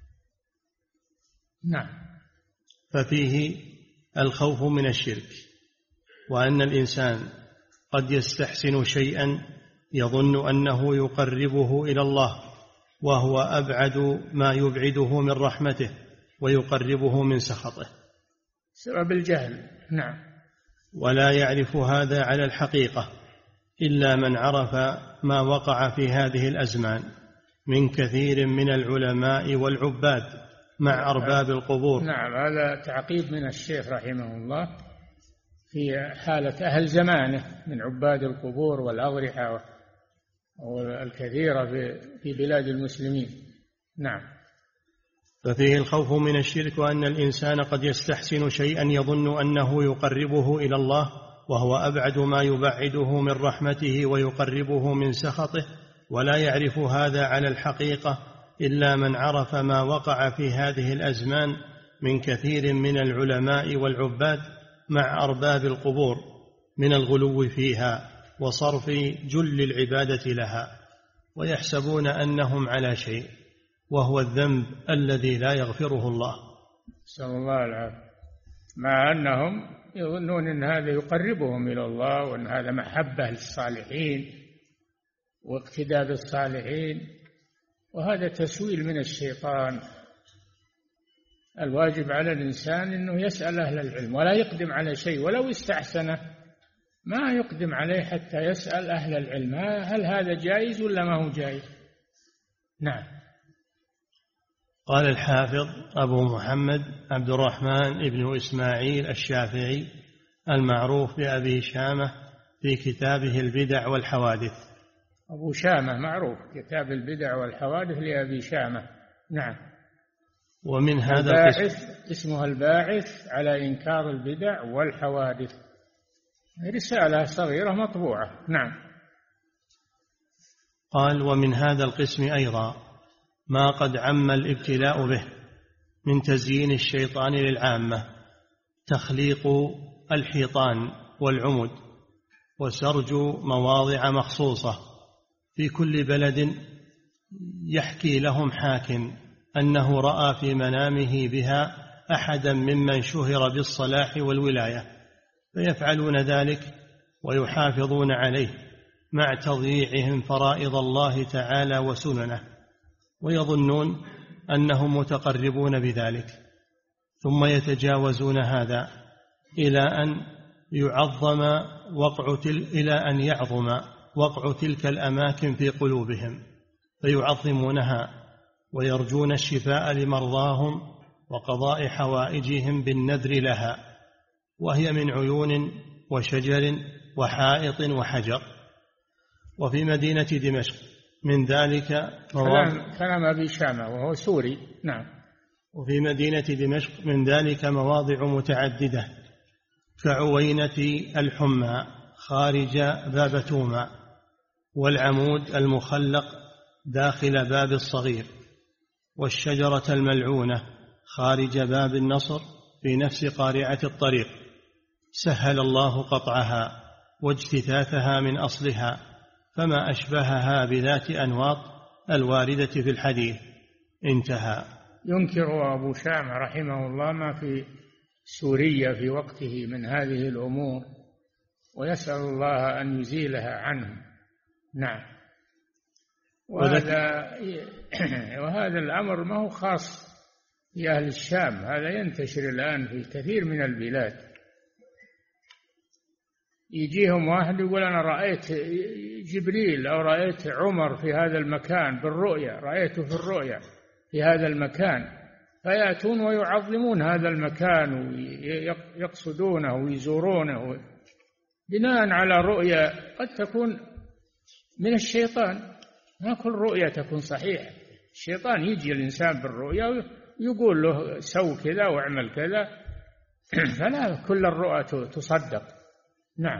نعم. ففيه الخوف من الشرك، وأن الإنسان قد يستحسن شيئا يظن أنه يقربه إلى الله، وهو أبعد ما يبعده من رحمته ويقربه من سخطه، سبب الجهل. نعم. ولا يعرف هذا على الحقيقة إلا من عرف ما وقع في هذه الأزمان من كثير من العلماء والعباد مع أرباب القبور. نعم. هذا تعقيب من الشيخ رحمه الله في حالة أهل زمانه من عباد القبور والأضرحة والكثيرة في بلاد المسلمين. نعم. ففيه الخوف من الشرك، وأن الإنسان قد يستحسن شيئا يظن أنه يقربه إلى الله، وهو أبعد ما يبعده من رحمته ويقربه من سخطه، ولا يعرف هذا على الحقيقة إلا من عرف ما وقع في هذه الأزمان من كثير من العلماء والعباد مع أرباب القبور من الغلو فيها وصرف جل العبادة لها، ويحسبون أنهم على شيء، وهو الذنب الذي لا يغفره الله. نسأل الله العافية. مع أنهم يظنون أن هذا يقربهم إلى الله، وأن هذا محبة للصالحين واقتداء بالصالحين، وهذا تسويل من الشيطان. الواجب على الإنسان أنه يسأل أهل العلم ولا يقدم على شيء، ولو استحسنه ما يقدم عليه حتى يسأل أهل العلم هل هذا جائز ولا ما هو جائز. نعم. قال الحافظ أبو محمد عبد الرحمن بن إسماعيل الشافعي المعروف بأبي شامة في كتابه البدع والحوادث. أبو شامة معروف، كتاب البدع والحوادث لأبي شامة. نعم. ومن هذا اسمها الباعث على إنكار البدع والحوادث، رسالة صغيرة مطبوعة. نعم. قال: ومن هذا القسم أيضا ما قد عم الابتلاء به من تزيين الشيطان للعامة، تخليق الحيطان والعمد وسرج مواضع مخصوصة في كل بلد، يحكي لهم حاكم أنه رأى في منامه بها أحدا ممن شهر بالصلاح والولاية، فيفعلون ذلك ويحافظون عليه مع تضييعهم فرائض الله تعالى وسننه، ويظنون أنهم متقربون بذلك، ثم يتجاوزون هذا إلى أن يعظم وقع تلك الأماكن في قلوبهم، فيعظمونها ويرجون الشفاء لمرضاهم وقضاء حوائجهم بالنذر لها، وهي من عيون وشجر وحائط وحجر. وفي مدينة دمشق من ذلك كلام أبي شامة وهو سوري. نعم. وفي مدينة دمشق من ذلك مواضع متعددة كعوينة الحمى خارج باب توما، والعمود المخلق داخل باب الصغير، والشجرة الملعونة خارج باب النصر في نفس قارعة الطريق، سهل الله قطعها واجتثاثها من أصلها، فما أشبهها بذات أنواط الواردة في الحديث. انتهى. ينكر أبو شامة رحمه الله ما في سوريا في وقته من هذه الأمور، ويسأل الله أن يزيلها عنه. نعم. وهذا الأمر ما هو خاص بأهل الشام، هذا ينتشر الآن في كثير من البلاد. يجيهم واحد يقول أنا رأيت جبريل أو رأيت عمر في هذا المكان بالرؤيا، رأيته في الرؤيا في هذا المكان، فيأتون ويعظمون هذا المكان ويقصدونه ويزورونه بناء على رؤيا قد تكون من الشيطان. ما كل رؤيا تكون صحيحة، الشيطان يجي الإنسان بالرؤيا ويقول له سو كذا واعمل كذا، فلا كل الرؤى تصدق. نعم.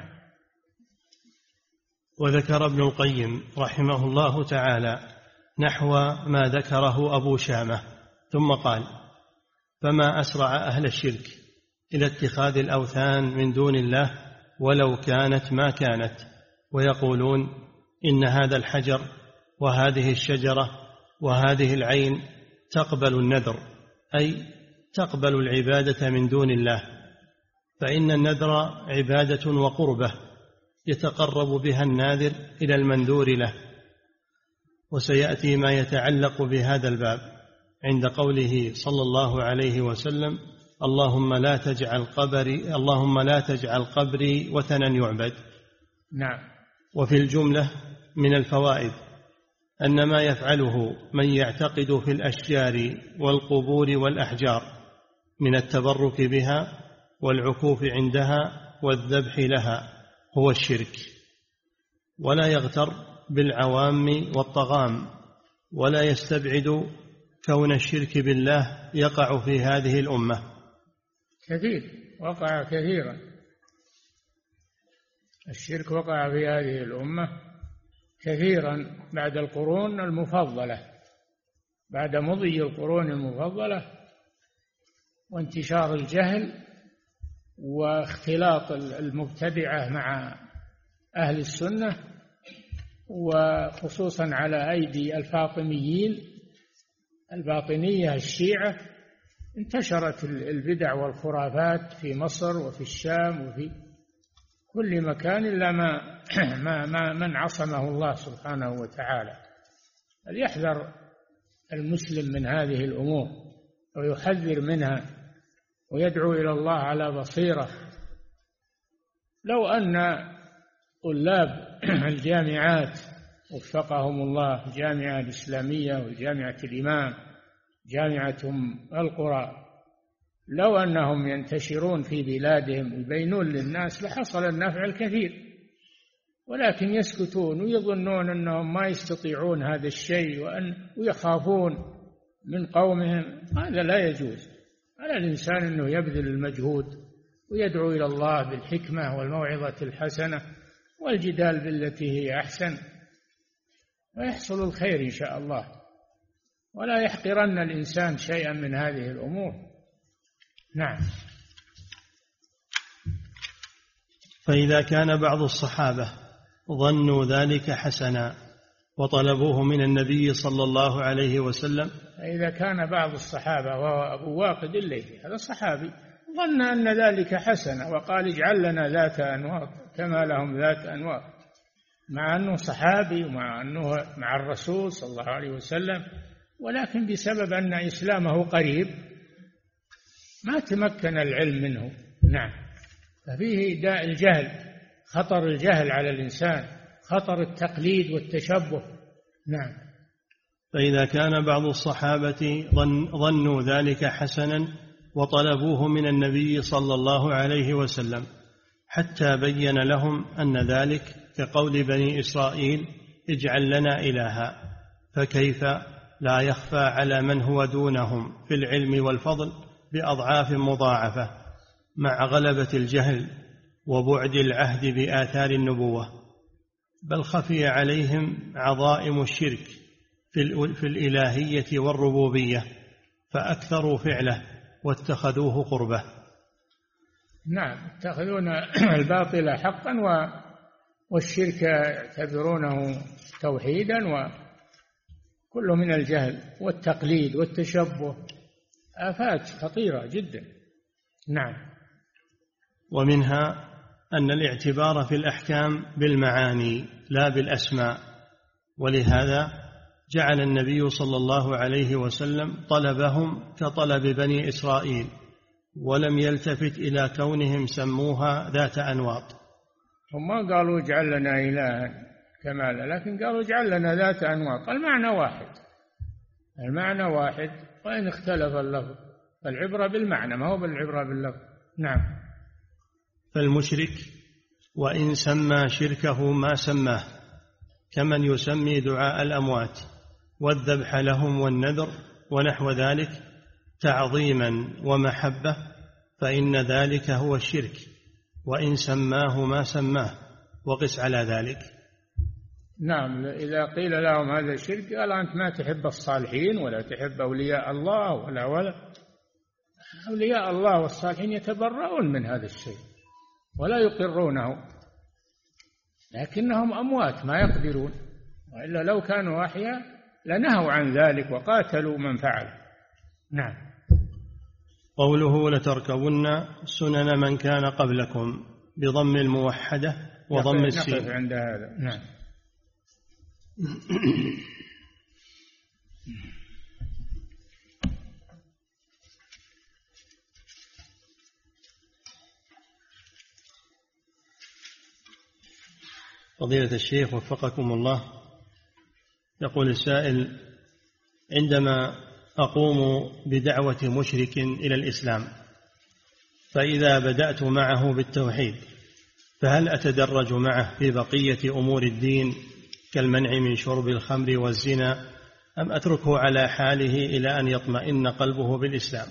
وذكر ابن القيم رحمه الله تعالى نحو ما ذكره أبو شامة، ثم قال: فما أسرع أهل الشرك إلى اتخاذ الأوثان من دون الله ولو كانت ما كانت، ويقولون إن هذا الحجر وهذه الشجرة وهذه العين تقبل النذر، أي تقبل العبادة من دون الله، فإن النذر عبادة وقربة يتقرب بها الناذر إلى المنذور له. وسيأتي ما يتعلق بهذا الباب عند قوله صلى الله عليه وسلم: اللهم لا تجعل قبري وثنا يعبد. نعم. وفي الجملة من الفوائد أن ما يفعله من يعتقد في الأشجار والقبور والأحجار من التبرك بها والعكوف عندها والذبح لها هو الشرك، ولا يغتر بالعوام والطغام، ولا يستبعد كون الشرك بالله يقع في هذه الأمة. كثير، وقع كثيرا الشرك، وقع في هذه الأمة كثيرا بعد القرون المفضلة، بعد مضي القرون المفضلة وانتشار الجهل واختلاط المبتدعة مع أهل السنة، وخصوصا على أيدي الفاطميين الباطنية الشيعة، انتشرت البدع والخرافات في مصر وفي الشام وفي كل مكان إلا من عصمه الله سبحانه وتعالى. فليحذر المسلم من هذه الأمور ويحذر منها ويدعو إلى الله على بصيرة. لو أن طلاب الجامعات وفقهم الله، الجامعة الإسلامية وجامعة الإمام، جامعة القرى، لو أنهم ينتشرون في بلادهم ويبينون للناس لحصل النفع الكثير، ولكن يسكتون ويظنون أنهم ما يستطيعون هذا الشيء ويخافون من قومهم. هذا لا يجوز. على الإنسان أنه يبذل المجهود ويدعو إلى الله بالحكمة والموعظة الحسنة والجدال بالتي هي أحسن، ويحصل الخير إن شاء الله، ولا يحقرن الإنسان شيئا من هذه الأمور. نعم. فإذا كان بعض الصحابة ظنوا ذلك حسنا وطلبوه من النبي صلى الله عليه وسلم، فإذا كان بعض الصحابة وهو أبو واقد الليثي هذا صحابي ظن أن ذلك حسنا وقال: اجعل لنا ذات أنواط كما لهم ذات أنواط، مع أنه صحابي ومع أنه مع الرسول صلى الله عليه وسلم، ولكن بسبب أن إسلامه قريب ما تمكن العلم منه. نعم. ففيه داء الجهل، خطر الجهل على الإنسان، خطر التقليد والتشبه. نعم. فإذا كان بعض الصحابة ظنوا ذلك حسنا وطلبوه من النبي صلى الله عليه وسلم حتى بين لهم أن ذلك كقول بني إسرائيل اجعل لنا إلها، فكيف لا يخفى على من هو دونهم في العلم والفضل بأضعاف مضاعفة مع غلبة الجهل وبعد العهد بآثار النبوة، بل خفي عليهم عظائم الشرك في الإلهية والربوبية فأكثروا فعله واتخذوه قربة. نعم، اتخذون الباطل حقا والشرك يعتبرونه توحيدا، وكله من الجهل والتقليد والتشبه، آفات خطيرة جدا. نعم. ومنها أن الاعتبار في الأحكام بالمعاني لا بالأسماء، ولهذا جعل النبي صلى الله عليه وسلم طلبهم كطلب بني إسرائيل، ولم يلتفت إلى كونهم سموها ذات أنواط. هم ما قالوا اجعل لنا إلها كمالا، لكن قالوا اجعل لنا ذات أنواط. المعنى واحد وإن اختلف اللفظ، فالعبرة بالمعنى ما هو بالعبرة باللفظ. نعم. فالمشرك وإن سمى شركه ما سماه، كمن يسمي دعاء الأموات والذبح لهم والنذر ونحو ذلك تعظيما ومحبة، فإن ذلك هو الشرك وإن سماه ما سماه، وقس على ذلك. نعم. إذا قيل لهم هذا الشرك قال أنت ما تحب الصالحين ولا تحب أولياء الله ولا أولياء الله والصالحين يتبرؤون من هذا الشيء ولا يقرونه، لكنهم أموات ما يقدرون، وإلا لو كانوا أحياء لنهوا عن ذلك وقاتلوا من فعل. نعم. قوله لتركبن سنن من كان قبلكم بضم الموحدة وضم السين. نقف عند هذا. نعم. فضيلة الشيخ وفقكم الله، يقول السائل: عندما أقوم بدعوة مشرك إلى الإسلام، فإذا بدأت معه بالتوحيد فهل أتدرج معه في بقية أمور الدين كالمنع من شرب الخمر والزنا، أم أتركه على حاله إلى أن يطمئن قلبه بالإسلام؟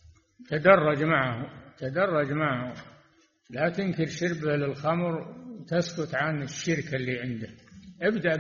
تدرج معه، لا تنكر شربه للخمر وتسكت عن الشرك اللي عنده. ابدأ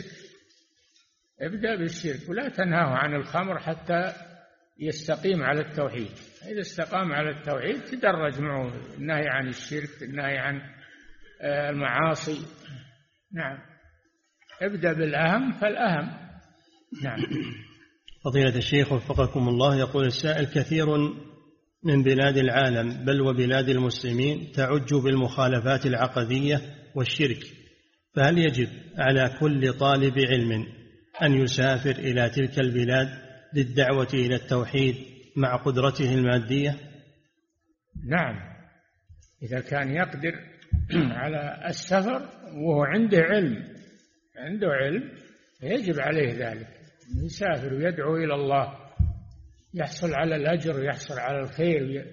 بالشرك ولا تنهاه عن الخمر حتى يستقيم على التوحيد. إذا استقام على التوحيد تدرج معه النهي عن الشرك، النهي عن المعاصي. نعم. ابدأ بالأهم فالأهم. نعم. فضيلة الشيخ وفقكم الله، يقول السائل: كثير من بلاد العالم بل وبلاد المسلمين تعج بالمخالفات العقدية والشرك، فهل يجب على كل طالب علم أن يسافر إلى تلك البلاد للدعوة إلى التوحيد مع قدرته المادية؟ نعم، إذا كان يقدر على السفر وهو عنده علم يجب عليه ذلك، يسافر ويدعو إلى الله، يحصل على الأجر ويحصل على الخير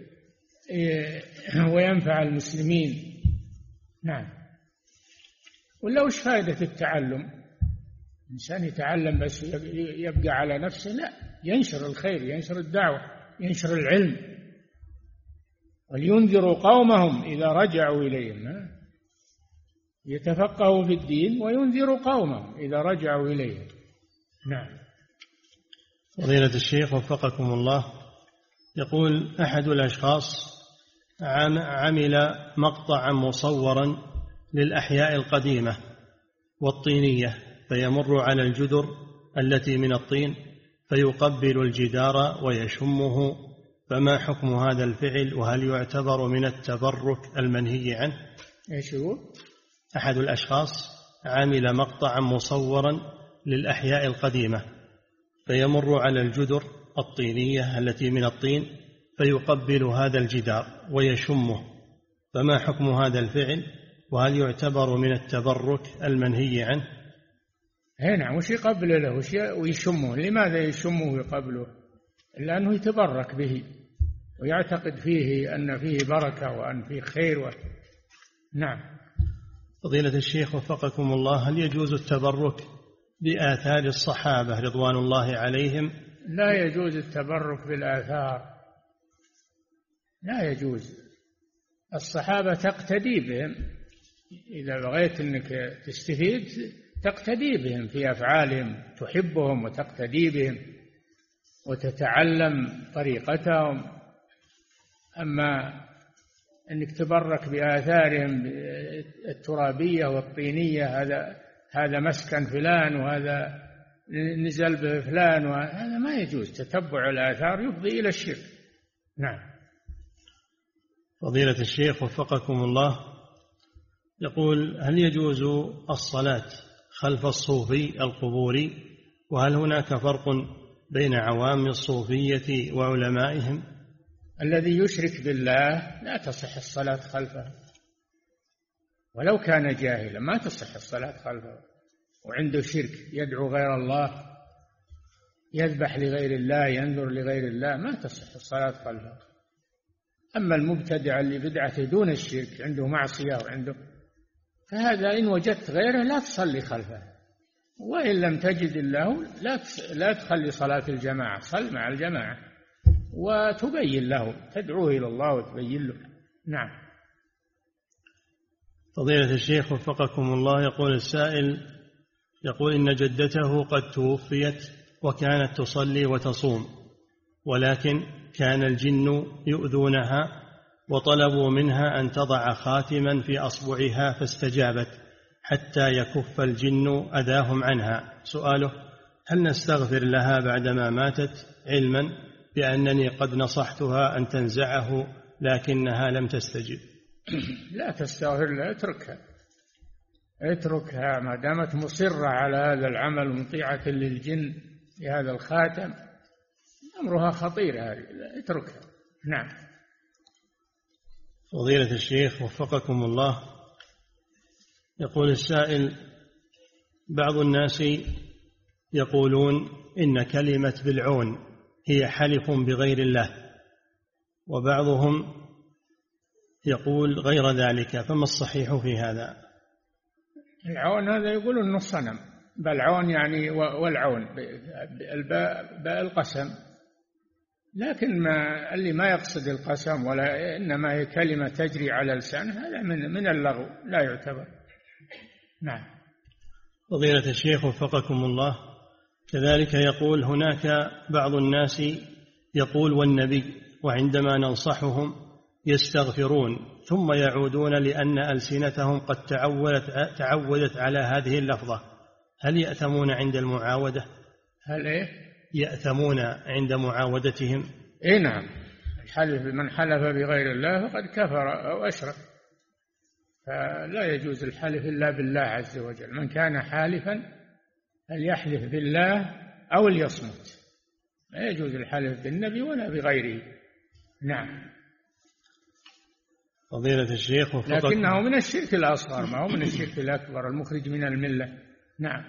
وينفع المسلمين. نعم. ولا وش فائدة التعلم؟ الإنسان يتعلم بس يبقى على نفسه؟ لا، ينشر الخير، ينشر الدعوة، ينشر العلم. ولينذروا قومهم إذا رجعوا إليهم، يتفقهوا في الدين وينذروا قومهم إذا رجعوا إليهم. نعم. فضيلة الشيخ وفقكم الله، يقول أحد الأشخاص عمل مقطعا مصورا للأحياء القديمة والطينية، فيمر على الجدر التي من الطين فيقبل الجدار ويشمه، فما حكم هذا الفعل، وهل يعتبر من التبرك المنهي عنه؟ ايش هو؟ أحد الأشخاص عمل مقطعا مصورا للأحياء القديمة فيمر على الجدر الطينية التي من الطين فيقبل هذا الجدار ويشمه، فما حكم هذا الفعل؟ وهل يعتبر من التبرك المنهي عنه؟ نعم، وش يقبل له ويشمه؟ لماذا يشمه ويقبله؟ لأنه يتبرك به ويعتقد فيه أن فيه بركة وأن فيه خير نعم. فضيلة الشيخ وفقكم الله، هل يجوز التبرك بآثار الصحابة رضوان الله عليهم؟ لا يجوز التبرك بالآثار، لا يجوز. الصحابة تقتدي بهم، إذا بغيت أنك تستفيد تقتدي بهم في أفعالهم، تحبهم وتقتدي بهم وتتعلم طريقتهم. أما أنك تبرك بآثارهم الترابية والطينية، هذا مسكن فلان وهذا نزل به فلان، وهذا ما يجوز. تتبع الآثار يفضي إلى الشرك. نعم. فضيلة الشيخ وفقكم الله، يقول: هل يجوز الصلاة خلف الصوفي القبوري؟ وهل هناك فرق بين عوام الصوفية وعلمائهم؟ الذي يشرك بالله لا تصح الصلاة خلفه، ولو كان جاهلا ما تصح الصلاة خلفه، وعنده شرك، يدعو غير الله، يذبح لغير الله، ينذر لغير الله، ما تصح الصلاة خلفه. أما المبتدع اللي بدعته دون الشرك، عنده معصية وعنده، فهذا إن وجدت غيره لا تصلي خلفه، وإن لم تجد الله لا تخلي صلاة الجماعة، صل مع الجماعة وتبين له، تدعوه إلى الله وتبين له. نعم. فضيلة الشيخ وفقكم الله، يقول السائل: يقول إن جدته قد توفيت وكانت تصلي وتصوم، ولكن كان الجن يؤذونها وطلبوا منها أن تضع خاتما في أصبعها فاستجابت حتى يكف الجن أذاهم عنها. سؤاله: هل نستغفر لها بعدما ماتت، علما بأنني قد نصحتها أن تنزعه لكنها لم تستجب؟ لا تستغفر لها، اتركها ما دامت مصرة على هذا العمل ومطيعة للجن بهذا الخاتم، أمرها خطير هذه، اتركها. نعم. فضيلة الشيخ وفقكم الله، يقول السائل: بعض الناس يقولون إن كلمة بالعون هي حلف بغير الله، وبعضهم يقول غير ذلك، فما الصحيح في هذا؟ العون هذا يقول إنه صنم، بالعون يعني والعون باء القسم، لكن اللي ما يقصد القسم ولا إنما هي كلمة تجري على لسان، هذا من اللغو، لا يعتبر. نعم. فضيلة الشيخ وفقكم الله، كذلك يقول: هناك بعض الناس يقول والنبي، وعندما ننصحهم يستغفرون ثم يعودون لأن ألسنتهم قد تعودت على هذه اللفظة، هل يأثمون عند المعاودة؟ هل إيه؟ يأثمون عند معاودتهم؟ إيه نعم. من حلف بغير الله فقد كفر أو أشرك، فلا يجوز الحلف إلا بالله عز وجل. من كان حالفا فليحلف بالله أو ليصمت، لا يجوز الحلف بالنبي ولا بغيره. نعم. فضيلة الشيخ لكنه من الشرك الأصغر، ما هو من الشرك الأكبر المخرج من الملة. نعم.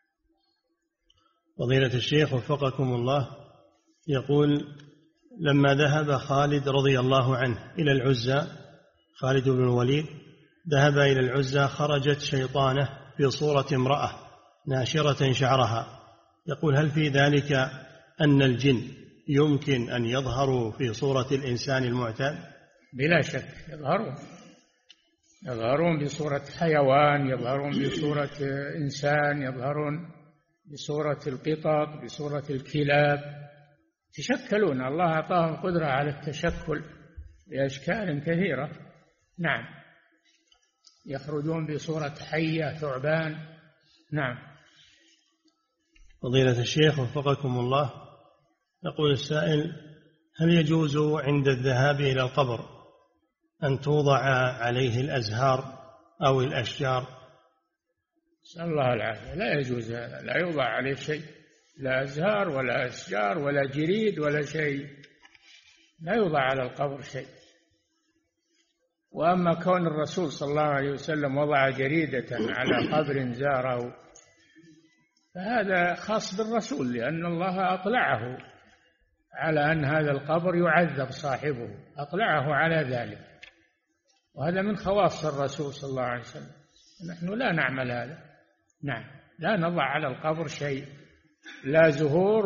فضيلة الشيخ وفقكم الله، يقول: لما ذهب خالد رضي الله عنه إلى العزى، خالد بن الوليد ذهب إلى العزى، خرجت شيطانة في صورة امرأة ناشرة شعرها. يقول: هل في ذلك أن الجن يمكن أن يظهروا في صورة الإنسان المعتاد؟ بلا شك يظهرون بصورة حيوان، يظهرون بصورة إنسان، يظهرون بصورة القطط، بصورة الكلاب، يتشكلون. الله أعطاهم قدرة على التشكل بأشكال كثيرة. نعم. يخرجون بصورة حية، ثعبان. نعم. فضيلة الشيخ وفقكم الله، يقول السائل: هل يجوز عند الذهاب إلى القبر أن توضع عليه الأزهار أو الأشجار؟ نسأل الله العافية. لا يجوز هذا، لا يوضع عليه شيء، لا أزهار ولا أشجار ولا جريد ولا شيء، لا يوضع على القبر شيء. وأما كون الرسول صلى الله عليه وسلم وضع جريدة على قبر زاره فهذا خاص بالرسول، لأن الله أطلعه على أن هذا القبر يعذب صاحبه، أطلعه على ذلك، وهذا من خواص الرسول صلى الله عليه وسلم. نحن لا نعمل هذا. نعم، لا نضع على القبر شيء، لا زهور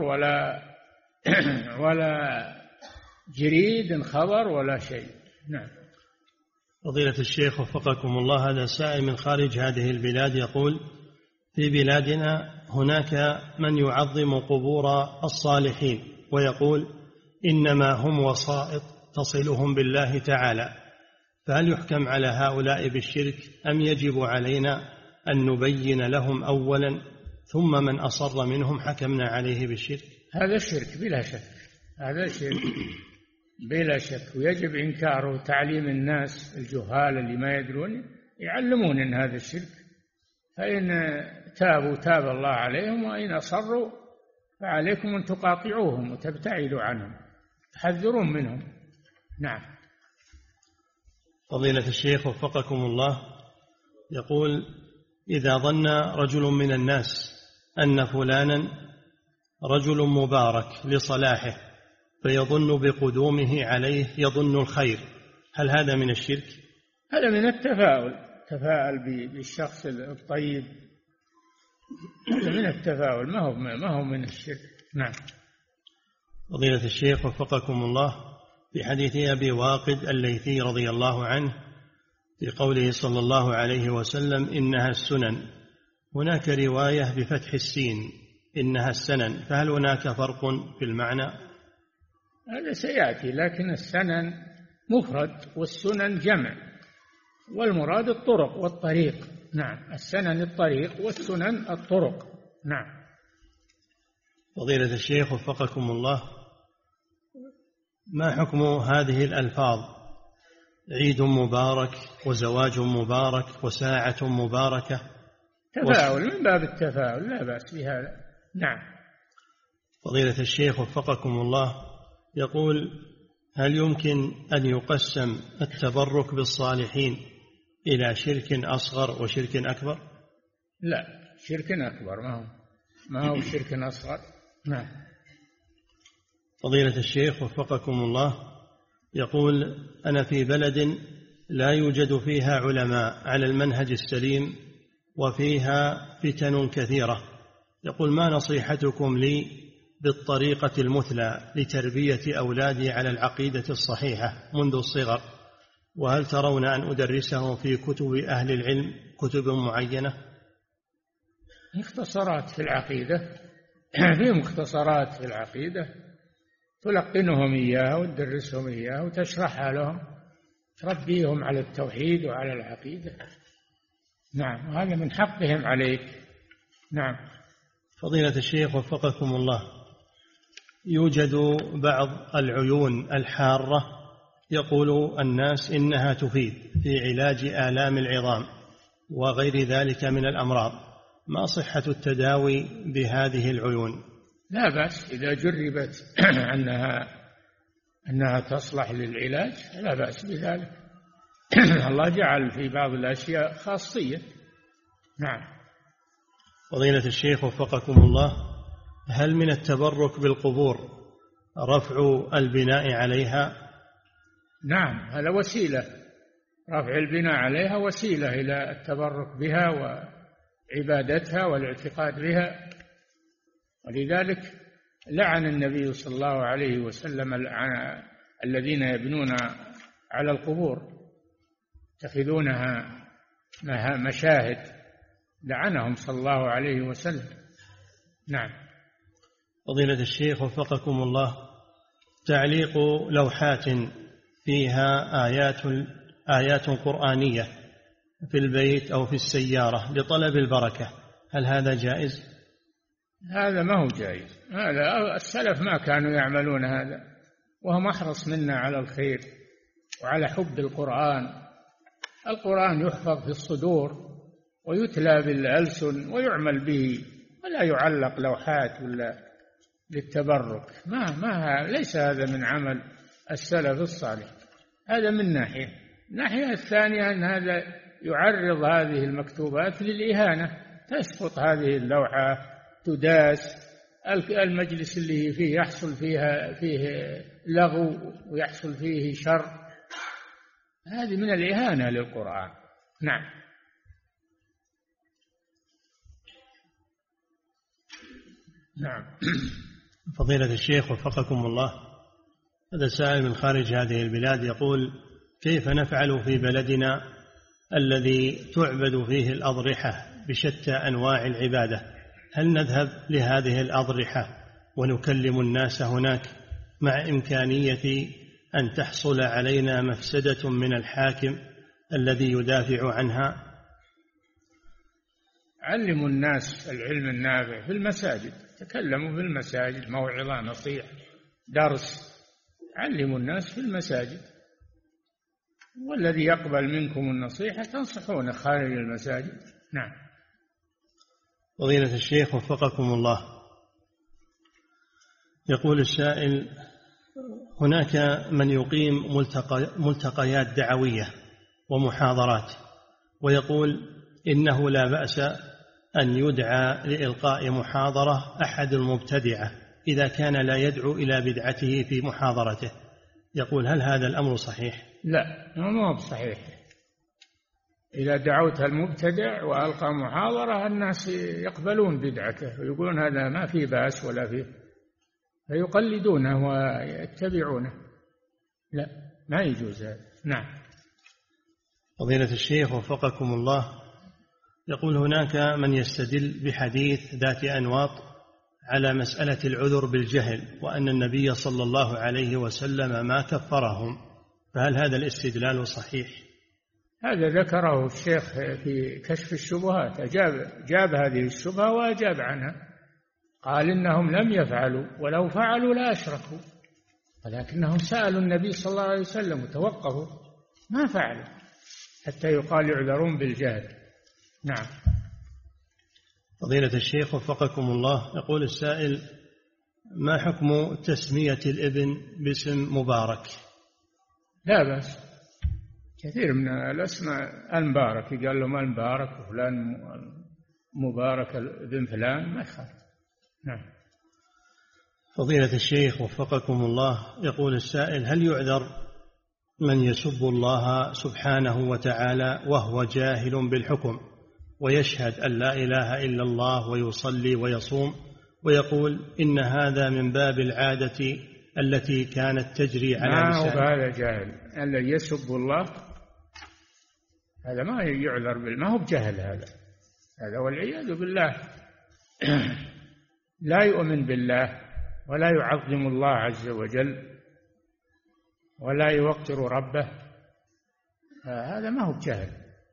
ولا جريد خضر ولا شيء. نعم. فضيلة الشيخ وفقكم الله، هذا سائل من خارج هذه البلاد يقول: في بلادنا هناك من يعظم قبور الصالحين ويقول إنما هم وسائط تصلهم بالله تعالى، فهل يحكم على هؤلاء بالشرك أم يجب علينا أن نبين لهم أولا ثم من أصر منهم حكمنا عليه بالشرك؟ هذا شرك بلا شك، هذا شرك بلا شك، ويجب إنكاره. تعليم الناس الجهال اللي ما يدرون يعلمون إن هذا الشرك، فإن تابوا تاب الله عليهم، وإن أصروا فعليكم أن تقاطعوهم وتبتعدوا عنهم، تحذرون منهم. نعم. فضيلة الشيخ وفقكم الله يقول: إذا ظن رجل من الناس أن فلانا رجل مبارك لصلاحه فيظن بقدومه عليه يظن الخير، هل هذا من الشرك؟ هذا من التفاؤل، تفاءل بالشخص الطيب، هذا من التفاؤل، ما هو من الشرك. نعم. فضيلة الشيخ وفقكم الله، في حديث أبي واقد الليثي رضي الله عنه في قوله صلى الله عليه وسلم إنها السنن، هناك رواية بفتح السين إنها السنن، فهل هناك فرق في المعنى؟ هذا سيأتي، لكن السنن مفرد والسنن جمع، والمراد الطرق والطريق. نعم، السنن الطريق والسنن الطرق. نعم. فضيلة الشيخ وفقكم الله، ما حكم هذه الألفاظ: عيد مبارك وزواج مبارك وساعة مباركة؟ تفاؤل، من باب التفاؤل، لا بأس بهذا. نعم. فضيلة الشيخ وفقكم الله يقول: هل يمكن أن يقسم التبرك بالصالحين إلى شرك أصغر وشرك أكبر؟ لا، شرك أكبر، ما هو شرك أصغر. نعم. فضيلة الشيخ وفقكم الله يقول: أنا في بلد لا يوجد فيها علماء على المنهج السليم وفيها فتن كثيرة، يقول: ما نصيحتكم لي بالطريقة المثلى لتربية أولادي على العقيدة الصحيحة منذ الصغر؟ وهل ترون أن أدرسهم في كتب أهل العلم كتب معينة؟ مختصرات في العقيدة، في مختصرات في العقيدة تلقنهم إياها وتدرسهم إياها وتشرحها لهم، تربيهم على التوحيد وعلى العقيدة. نعم، وهذا من حقهم عليك. نعم. فضيلة الشيخ وفقكم الله، يوجد بعض العيون الحارة يقول الناس إنها تفيد في علاج آلام العظام وغير ذلك من الأمراض، ما صحة التداوي بهذه العيون؟ لا بأس إذا جربت أنها تصلح للعلاج، لا بأس بذلك. الله جعل في بعض الأشياء خاصية. نعم. فضيلة الشيخ وفقكم الله، هل من التبرك بالقبور رفع البناء عليها؟ نعم، هذا وسيلة، رفع البناء عليها وسيلة إلى التبرك بها وعبادتها والاعتقاد بها، ولذلك لعن النبي صلى الله عليه وسلم الذين يبنون على القبور يتخذونها مشاهد، لعنهم صلى الله عليه وسلم. نعم. فضيلة الشيخ وفقكم الله، تعليق لوحات فيها آيات قرآنية في البيت أو في السيارة لطلب البركة، هل هذا جائز؟ هذا ما هو جائز، هذا السلف ما كانوا يعملون هذا، وهم أحرص منا على الخير وعلى حب القرآن. القرآن يحفظ في الصدور ويتلى بالألسن ويعمل به، ولا يعلق لوحات ولا للتبرك. ليس هذا من عمل السلف الصالح. هذا من ناحية. الناحية الثانية أن هذا يعرض هذه المكتوبات للإهانة، تسقط هذه اللوحة، تداس، المجلس اللي فيه يحصل فيه لغو ويحصل فيه شر، هذه من الإهانة للقرآن. نعم. نعم. فضيلة الشيخ وفقكم الله، هذا سائل من خارج هذه البلاد يقول: كيف نفعل في بلدنا الذي تعبد فيه الأضرحة بشتى أنواع العبادة؟ هل نذهب لهذه الأضرحة ونكلم الناس هناك مع إمكانية أن تحصل علينا مفسدة من الحاكم الذي يدافع عنها؟ علموا الناس العلم النافع في المساجد، تكلموا في المساجد، موعظة، نصيحة، درس، علموا الناس في المساجد. والذي يقبل منكم النصيحة تنصحونه خارج المساجد. نعم. فضيلة الشيخ وفقكم الله، يقول السائل: هناك من يقيم ملتقيات دعوية ومحاضرات، ويقول إنه لا بأس أن يدعى لإلقاء محاضرة أحد المبتدعة إذا كان لا يدعو إلى بدعته في محاضرته. يقول: هل هذا الأمر صحيح؟ لا، ما هو صحيح. إذا دعوت المبتدع وألقى محاضرة الناس يقبلون بدعته ويقولون هذا ما فيه بأس ولا فيه، فيقلدونه ويتبعونه. لا، ما يجوز هذا. نعم. فضيلة الشيخ وفقكم الله، يقول: هناك من يستدل بحديث ذات أنواط على مسألة العذر بالجهل، وأن النبي صلى الله عليه وسلم ما كفرهم، فهل هذا الاستدلال صحيح؟ هذا ذكره الشيخ في كشف الشبهات، جاب هذه الشبهة وأجاب عنها، قال إنهم لم يفعلوا، ولو فعلوا لا أشركوا، ولكنهم سألوا النبي صلى الله عليه وسلم وتوقفوا ما فعلوا، حتى يقال يعذرون بالجهل. نعم. فضيلة الشيخ وفقكم الله، يقول السائل: ما حكم تسمية الابن باسم مبارك؟ لا بأس، كثير من الأسماء المبارك، يقال لهم المبارك وفلان مبارك ابن فلان، ما يخالف. نعم. فضيلة الشيخ وفقكم الله، يقول السائل: هل يعذر من يسب الله سبحانه وتعالى وهو جاهل بالحكم ويشهد أن لا إله إلا الله ويصلي ويصوم ويقول إن هذا من باب العادة التي كانت تجري على لسانه؟ ما هو هذا جاهل، الذي يسب الله هذا ما يعذر ما هو بجهل، هذا والعياذ بالله لا يؤمن بالله ولا يعظم الله عز وجل ولا يوقر ربه، هذا ما هو بجهل.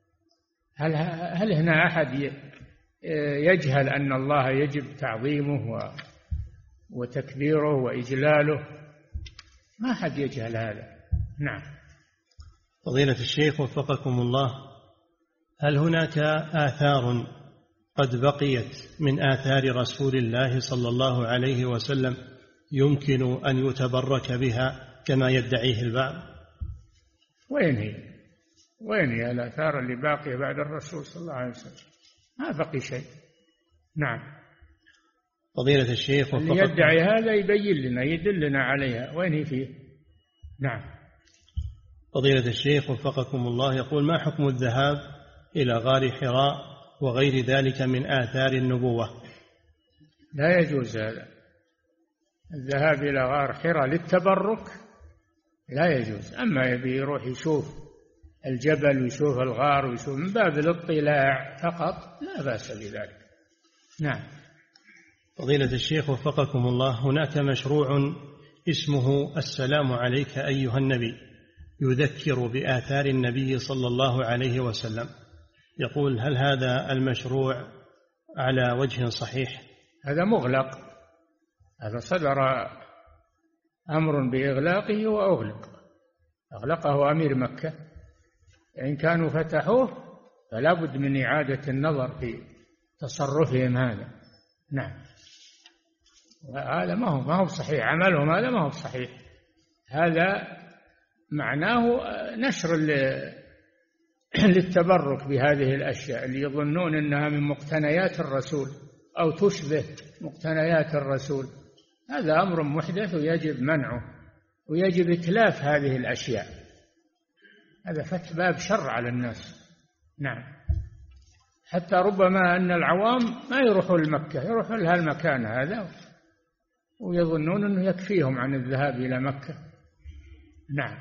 هل هنا أحد يجهل أن الله يجب تعظيمه وتكبيره وإجلاله؟ ما حد يجهل هذا. نعم. فضيلة الشيخ وفقكم الله، هل هناك آثار قد بقيت من آثار رسول الله صلى الله عليه وسلم يمكن أن يتبرك بها كما يدعيه البعض؟ وين هي الآثار اللي باقية بعد الرسول صلى الله عليه وسلم؟ ما بقي شيء. نعم. فضيلة الشيخ اللي يدعي هذا يبين لنا، يدلنا عليها، وين هي فيه؟ نعم. فضيلة الشيخ وفقكم الله، يقول: ما حكم الذهاب إلى غار حراء وغير ذلك من آثار النبوة؟ لا يجوز هذا، الذهاب إلى غار حراء للتبرك لا يجوز. أما يبي يروح يشوف الجبل ويشوف الغار ويشوف من باب الاطلاع فقط لا بأس بذلك. نعم. فضيلة الشيخ وفقكم الله، هناك مشروع اسمه السلام عليك أيها النبي، يذكر بآثار النبي صلى الله عليه وسلم. يقول: هل هذا المشروع على وجه صحيح؟ هذا مغلق، هذا صدر أمر بإغلاقه وأغلق، أغلقه أمير مكة، إن كانوا فتحوه فلا بد من إعادة النظر في تصرفهم هذا. نعم. هذا ما هو صحيح، عملهم هذا ما هو صحيح. هذا معناه نشر للتبرك بهذه الأشياء اللي يظنون أنها من مقتنيات الرسول أو تشبه مقتنيات الرسول. هذا أمر محدث ويجب منعه ويجب إتلاف هذه الأشياء. هذا فتح باب شر على الناس. نعم. حتى ربما أن العوام ما يروحوا لمكة، يروحوا لها المكان هذا ويظنون أنه يكفيهم عن الذهاب إلى مكة. نعم.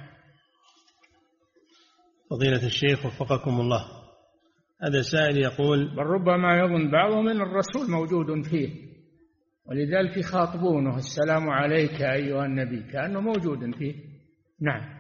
فضيلة الشيخ وفقكم الله، هذا سائل يقول: بل ربما يظن بعضهم أن الرسول موجود فيه، ولذلك يخاطبونه: السلام عليك أيها النبي، كأنه موجود فيه. نعم.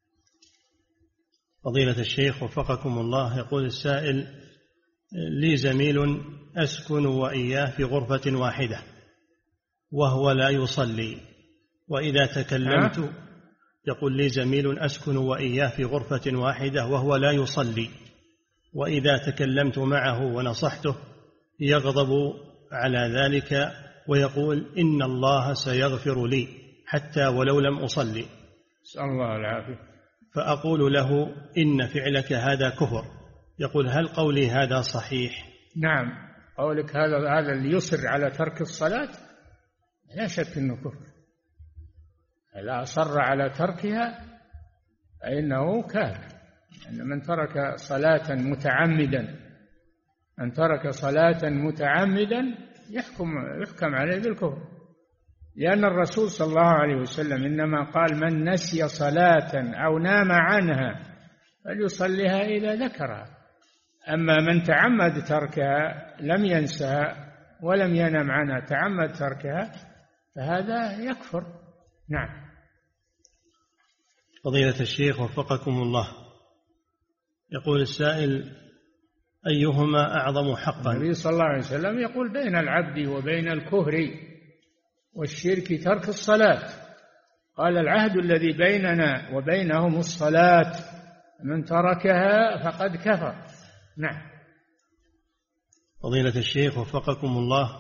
فضيلة الشيخ وفقكم الله، يقول السائل: لي زميل أسكن وإياه في غرفة واحدة وهو لا يصلي، وإذا تكلمت يقول: لي زميل أسكن وإياه في غرفة واحدة وهو لا يصلي، وإذا تكلمت معه ونصحته يغضب على ذلك ويقول: إن الله سيغفر لي حتى ولو لم أصلي. نسأل الله العافية. فأقول له: إن فعلك هذا كفر. يقول: هل قولي هذا صحيح؟ نعم، قولك هذا اللي يصر على ترك الصلاة لا شك أنه كفر. إذا أصر على تركها فإنه كافر. أن من ترك صلاة متعمدا يحكم عليه بالكفر، لأن الرسول صلى الله عليه وسلم إنما قال: من نسي صلاة أو نام عنها فليصليها إذا ذكرها. أما من تعمد تركها، لم ينسها ولم ينم عنها، تعمد تركها، فهذا يكفر. نعم. فضيلة الشيخ وفقكم الله، يقول السائل: أيهما أعظم حقا؟ النبي صلى الله عليه وسلم يقول: بين العبد وبين الكفر والشرك ترك الصلاة. قال: العهد الذي بيننا وبينهم الصلاة، من تركها فقد كفر. نعم. فضيلة الشيخ وفقكم الله،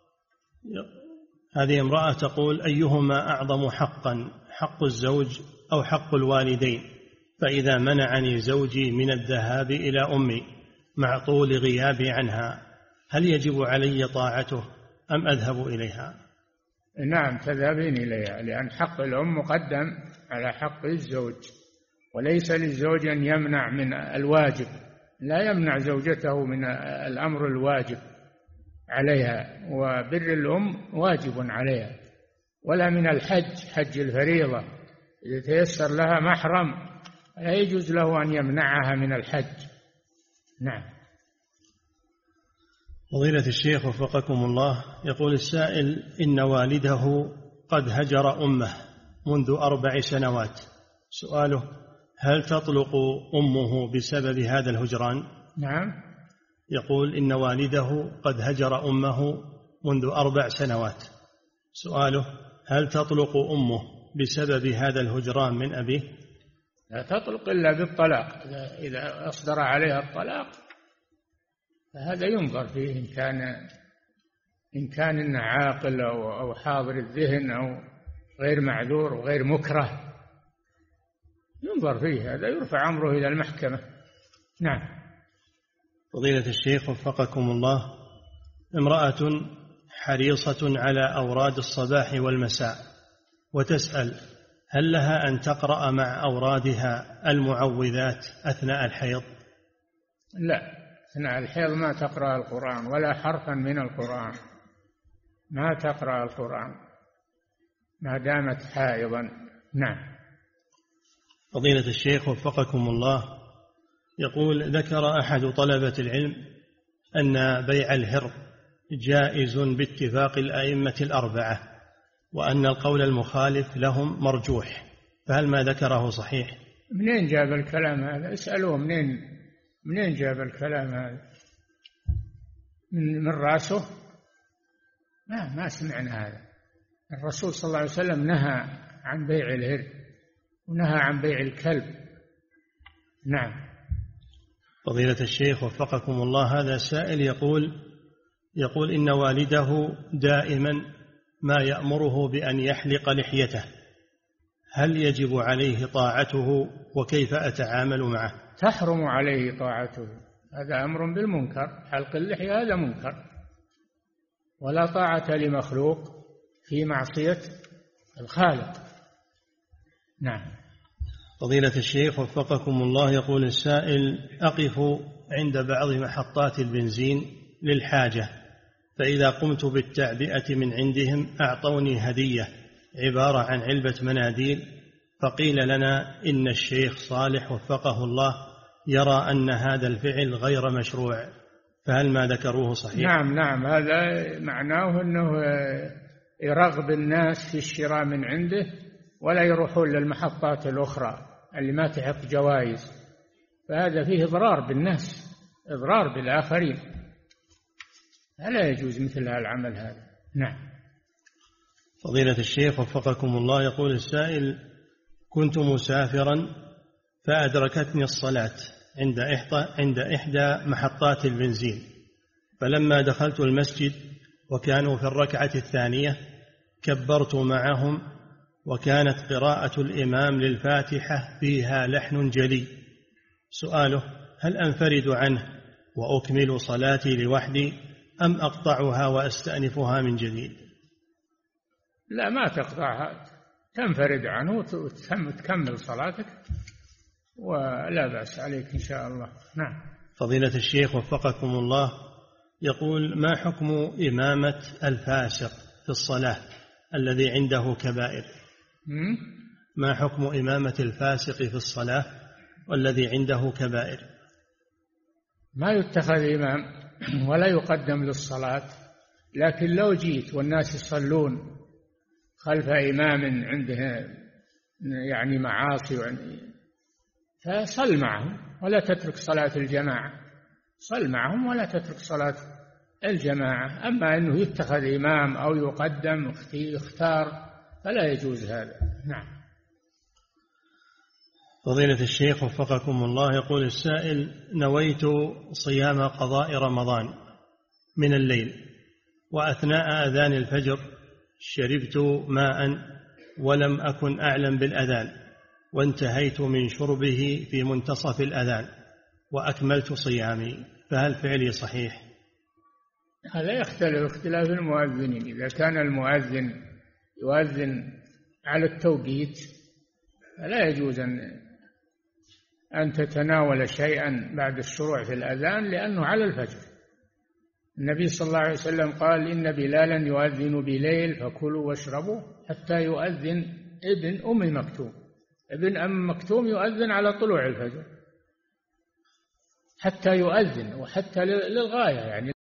هذه امرأة تقول: أيهما أعظم حقا، حق الزوج أو حق الوالدين؟ فإذا منعني زوجي من الذهاب إلى أمي مع طول غيابي عنها، هل يجب علي طاعته أم أذهب إليها؟ نعم، تذهبين إليها، لأن حق الأم مقدم على حق الزوج، وليس للزوج أن يمنع من الواجب، لا يمنع زوجته من الأمر الواجب عليها، وبر الأم واجب عليها، ولا من الحج، حج الفريضة إذا تيسر لها محرم لا يجوز له أن يمنعها من الحج. نعم. فضيلة الشيخ وفقكم الله، يقول السائل: إن والده قد هجر أمه منذ 4 سنوات. سؤاله: هل تطلق أمه بسبب هذا الهجران؟ نعم. يقول: إن والده قد هجر أمه منذ 4 سنوات. سؤاله: هل تطلق أمه بسبب هذا الهجران من أبيه؟ لا تطلق إلا بالطلاق. إذا أصدر عليها الطلاق فهذا ينظر فيه إن كان إنه عاقل أو حاضر الذهن أو غير معذور وغير مكره، ينظر فيه، هذا يرفع أمره إلى المحكمة. نعم. فضيلة الشيخ وفقكم الله، امرأة حريصة على أوراد الصباح والمساء وتسأل: هل لها أن تقرأ مع أورادها المعوذات أثناء الحيض؟ لا، أثناء الحيض ما تقرأ القرآن ولا حرفا من القرآن، ما تقرأ القرآن ما دامت حائضا. نعم. فضيلة الشيخ وفقكم الله، يقول: ذكر أحد طلبة العلم أن بيع الهر جائز باتفاق الأئمة 4، وأن القول المخالف لهم مرجوح، فهل ما ذكره صحيح؟ منين جاب الكلام هذا؟ اسألوه منين جاب الكلام هذا؟ من رأسه؟ ما سمعنا هذا. الرسول صلى الله عليه وسلم نهى عن بيع الهر ونهى عن بيع الكلب. نعم. فضيلة الشيخ وفقكم الله، هذا سائل يقول إن والده دائما ما يأمره بأن يحلق لحيته، هل يجب عليه طاعته وكيف أتعامل معه؟ تحرم عليه طاعته، هذا أمر بالمنكر، حلق اللحية هذا منكر، ولا طاعة لمخلوق في معصية الخالق. نعم. فضيلة الشيخ وفقكم الله، يقول السائل: أقف عند بعض محطات البنزين للحاجة، فإذا قمت بالتعبئة من عندهم أعطوني هدية عبارة عن علبة مناديل، فقيل لنا إن الشيخ صالح وفقه الله يرى أن هذا الفعل غير مشروع، فهل ما ذكروه صحيح؟ نعم، هذا معناه أنه يرغب الناس في الشراء من عنده ولا يروحون للمحطات الأخرى اللي ما تحق جوائز، فهذا فيه إضرار بالناس، إضرار بالآخرين، فلا يجوز مثل هالعمل هذا. نعم. فضيلة الشيخ وفقكم الله، يقول السائل: كنت مسافرا فأدركتني الصلاة عند إحدى محطات البنزين، فلما دخلت المسجد وكانوا في الركعة الثانية كبرت معهم، وكانت قراءة الإمام للفاتحة فيها لحن جلي. سؤاله: هل أنفرد عنه وأكمل صلاتي لوحدي أم أقطعها وأستأنفها من جديد؟ لا، ما تقطعها، تنفرد عنه وتكمل صلاتك ولا بأس عليك إن شاء الله. نعم. فضيلة الشيخ وفقكم الله، يقول: ما حكم إمامة الفاسق في الصلاة الذي عنده كبائر؟ ما حكم إمامة الفاسق في الصلاة والذي عنده كبائر؟ ما يتخذ إمام ولا يقدم للصلاة، لكن لو جيت والناس يصلون خلف إمام عنده يعني معاصي فصل معهم ولا تترك صلاة الجماعة، صل معهم ولا تترك صلاة الجماعة. أما أنه يتخذ إمام أو يقدم يختار فلا يجوز هذا. نعم. فضيلة الشيخ وفقكم الله، يقول السائل: نويت صيام قضاء رمضان من الليل، وأثناء أذان الفجر شربت ماء ولم أكن أعلم بالأذان، وانتهيت من شربه في منتصف الأذان وأكملت صيامي، فهل فعلي صحيح؟ هذا يختلف اختلاف المؤذنين، إذا كان المؤذن يؤذن على التوقيت فلا يجوز أن تتناول شيئا بعد الشروع في الأذان، لأنه على الفجر. النبي صلى الله عليه وسلم قال: إن بلالا يؤذن بليل فكلوا واشربوا حتى يؤذن ابن أم مكتوم. ابن أم مكتوم يؤذن على طلوع الفجر، حتى يؤذن، وحتى للغاية يعني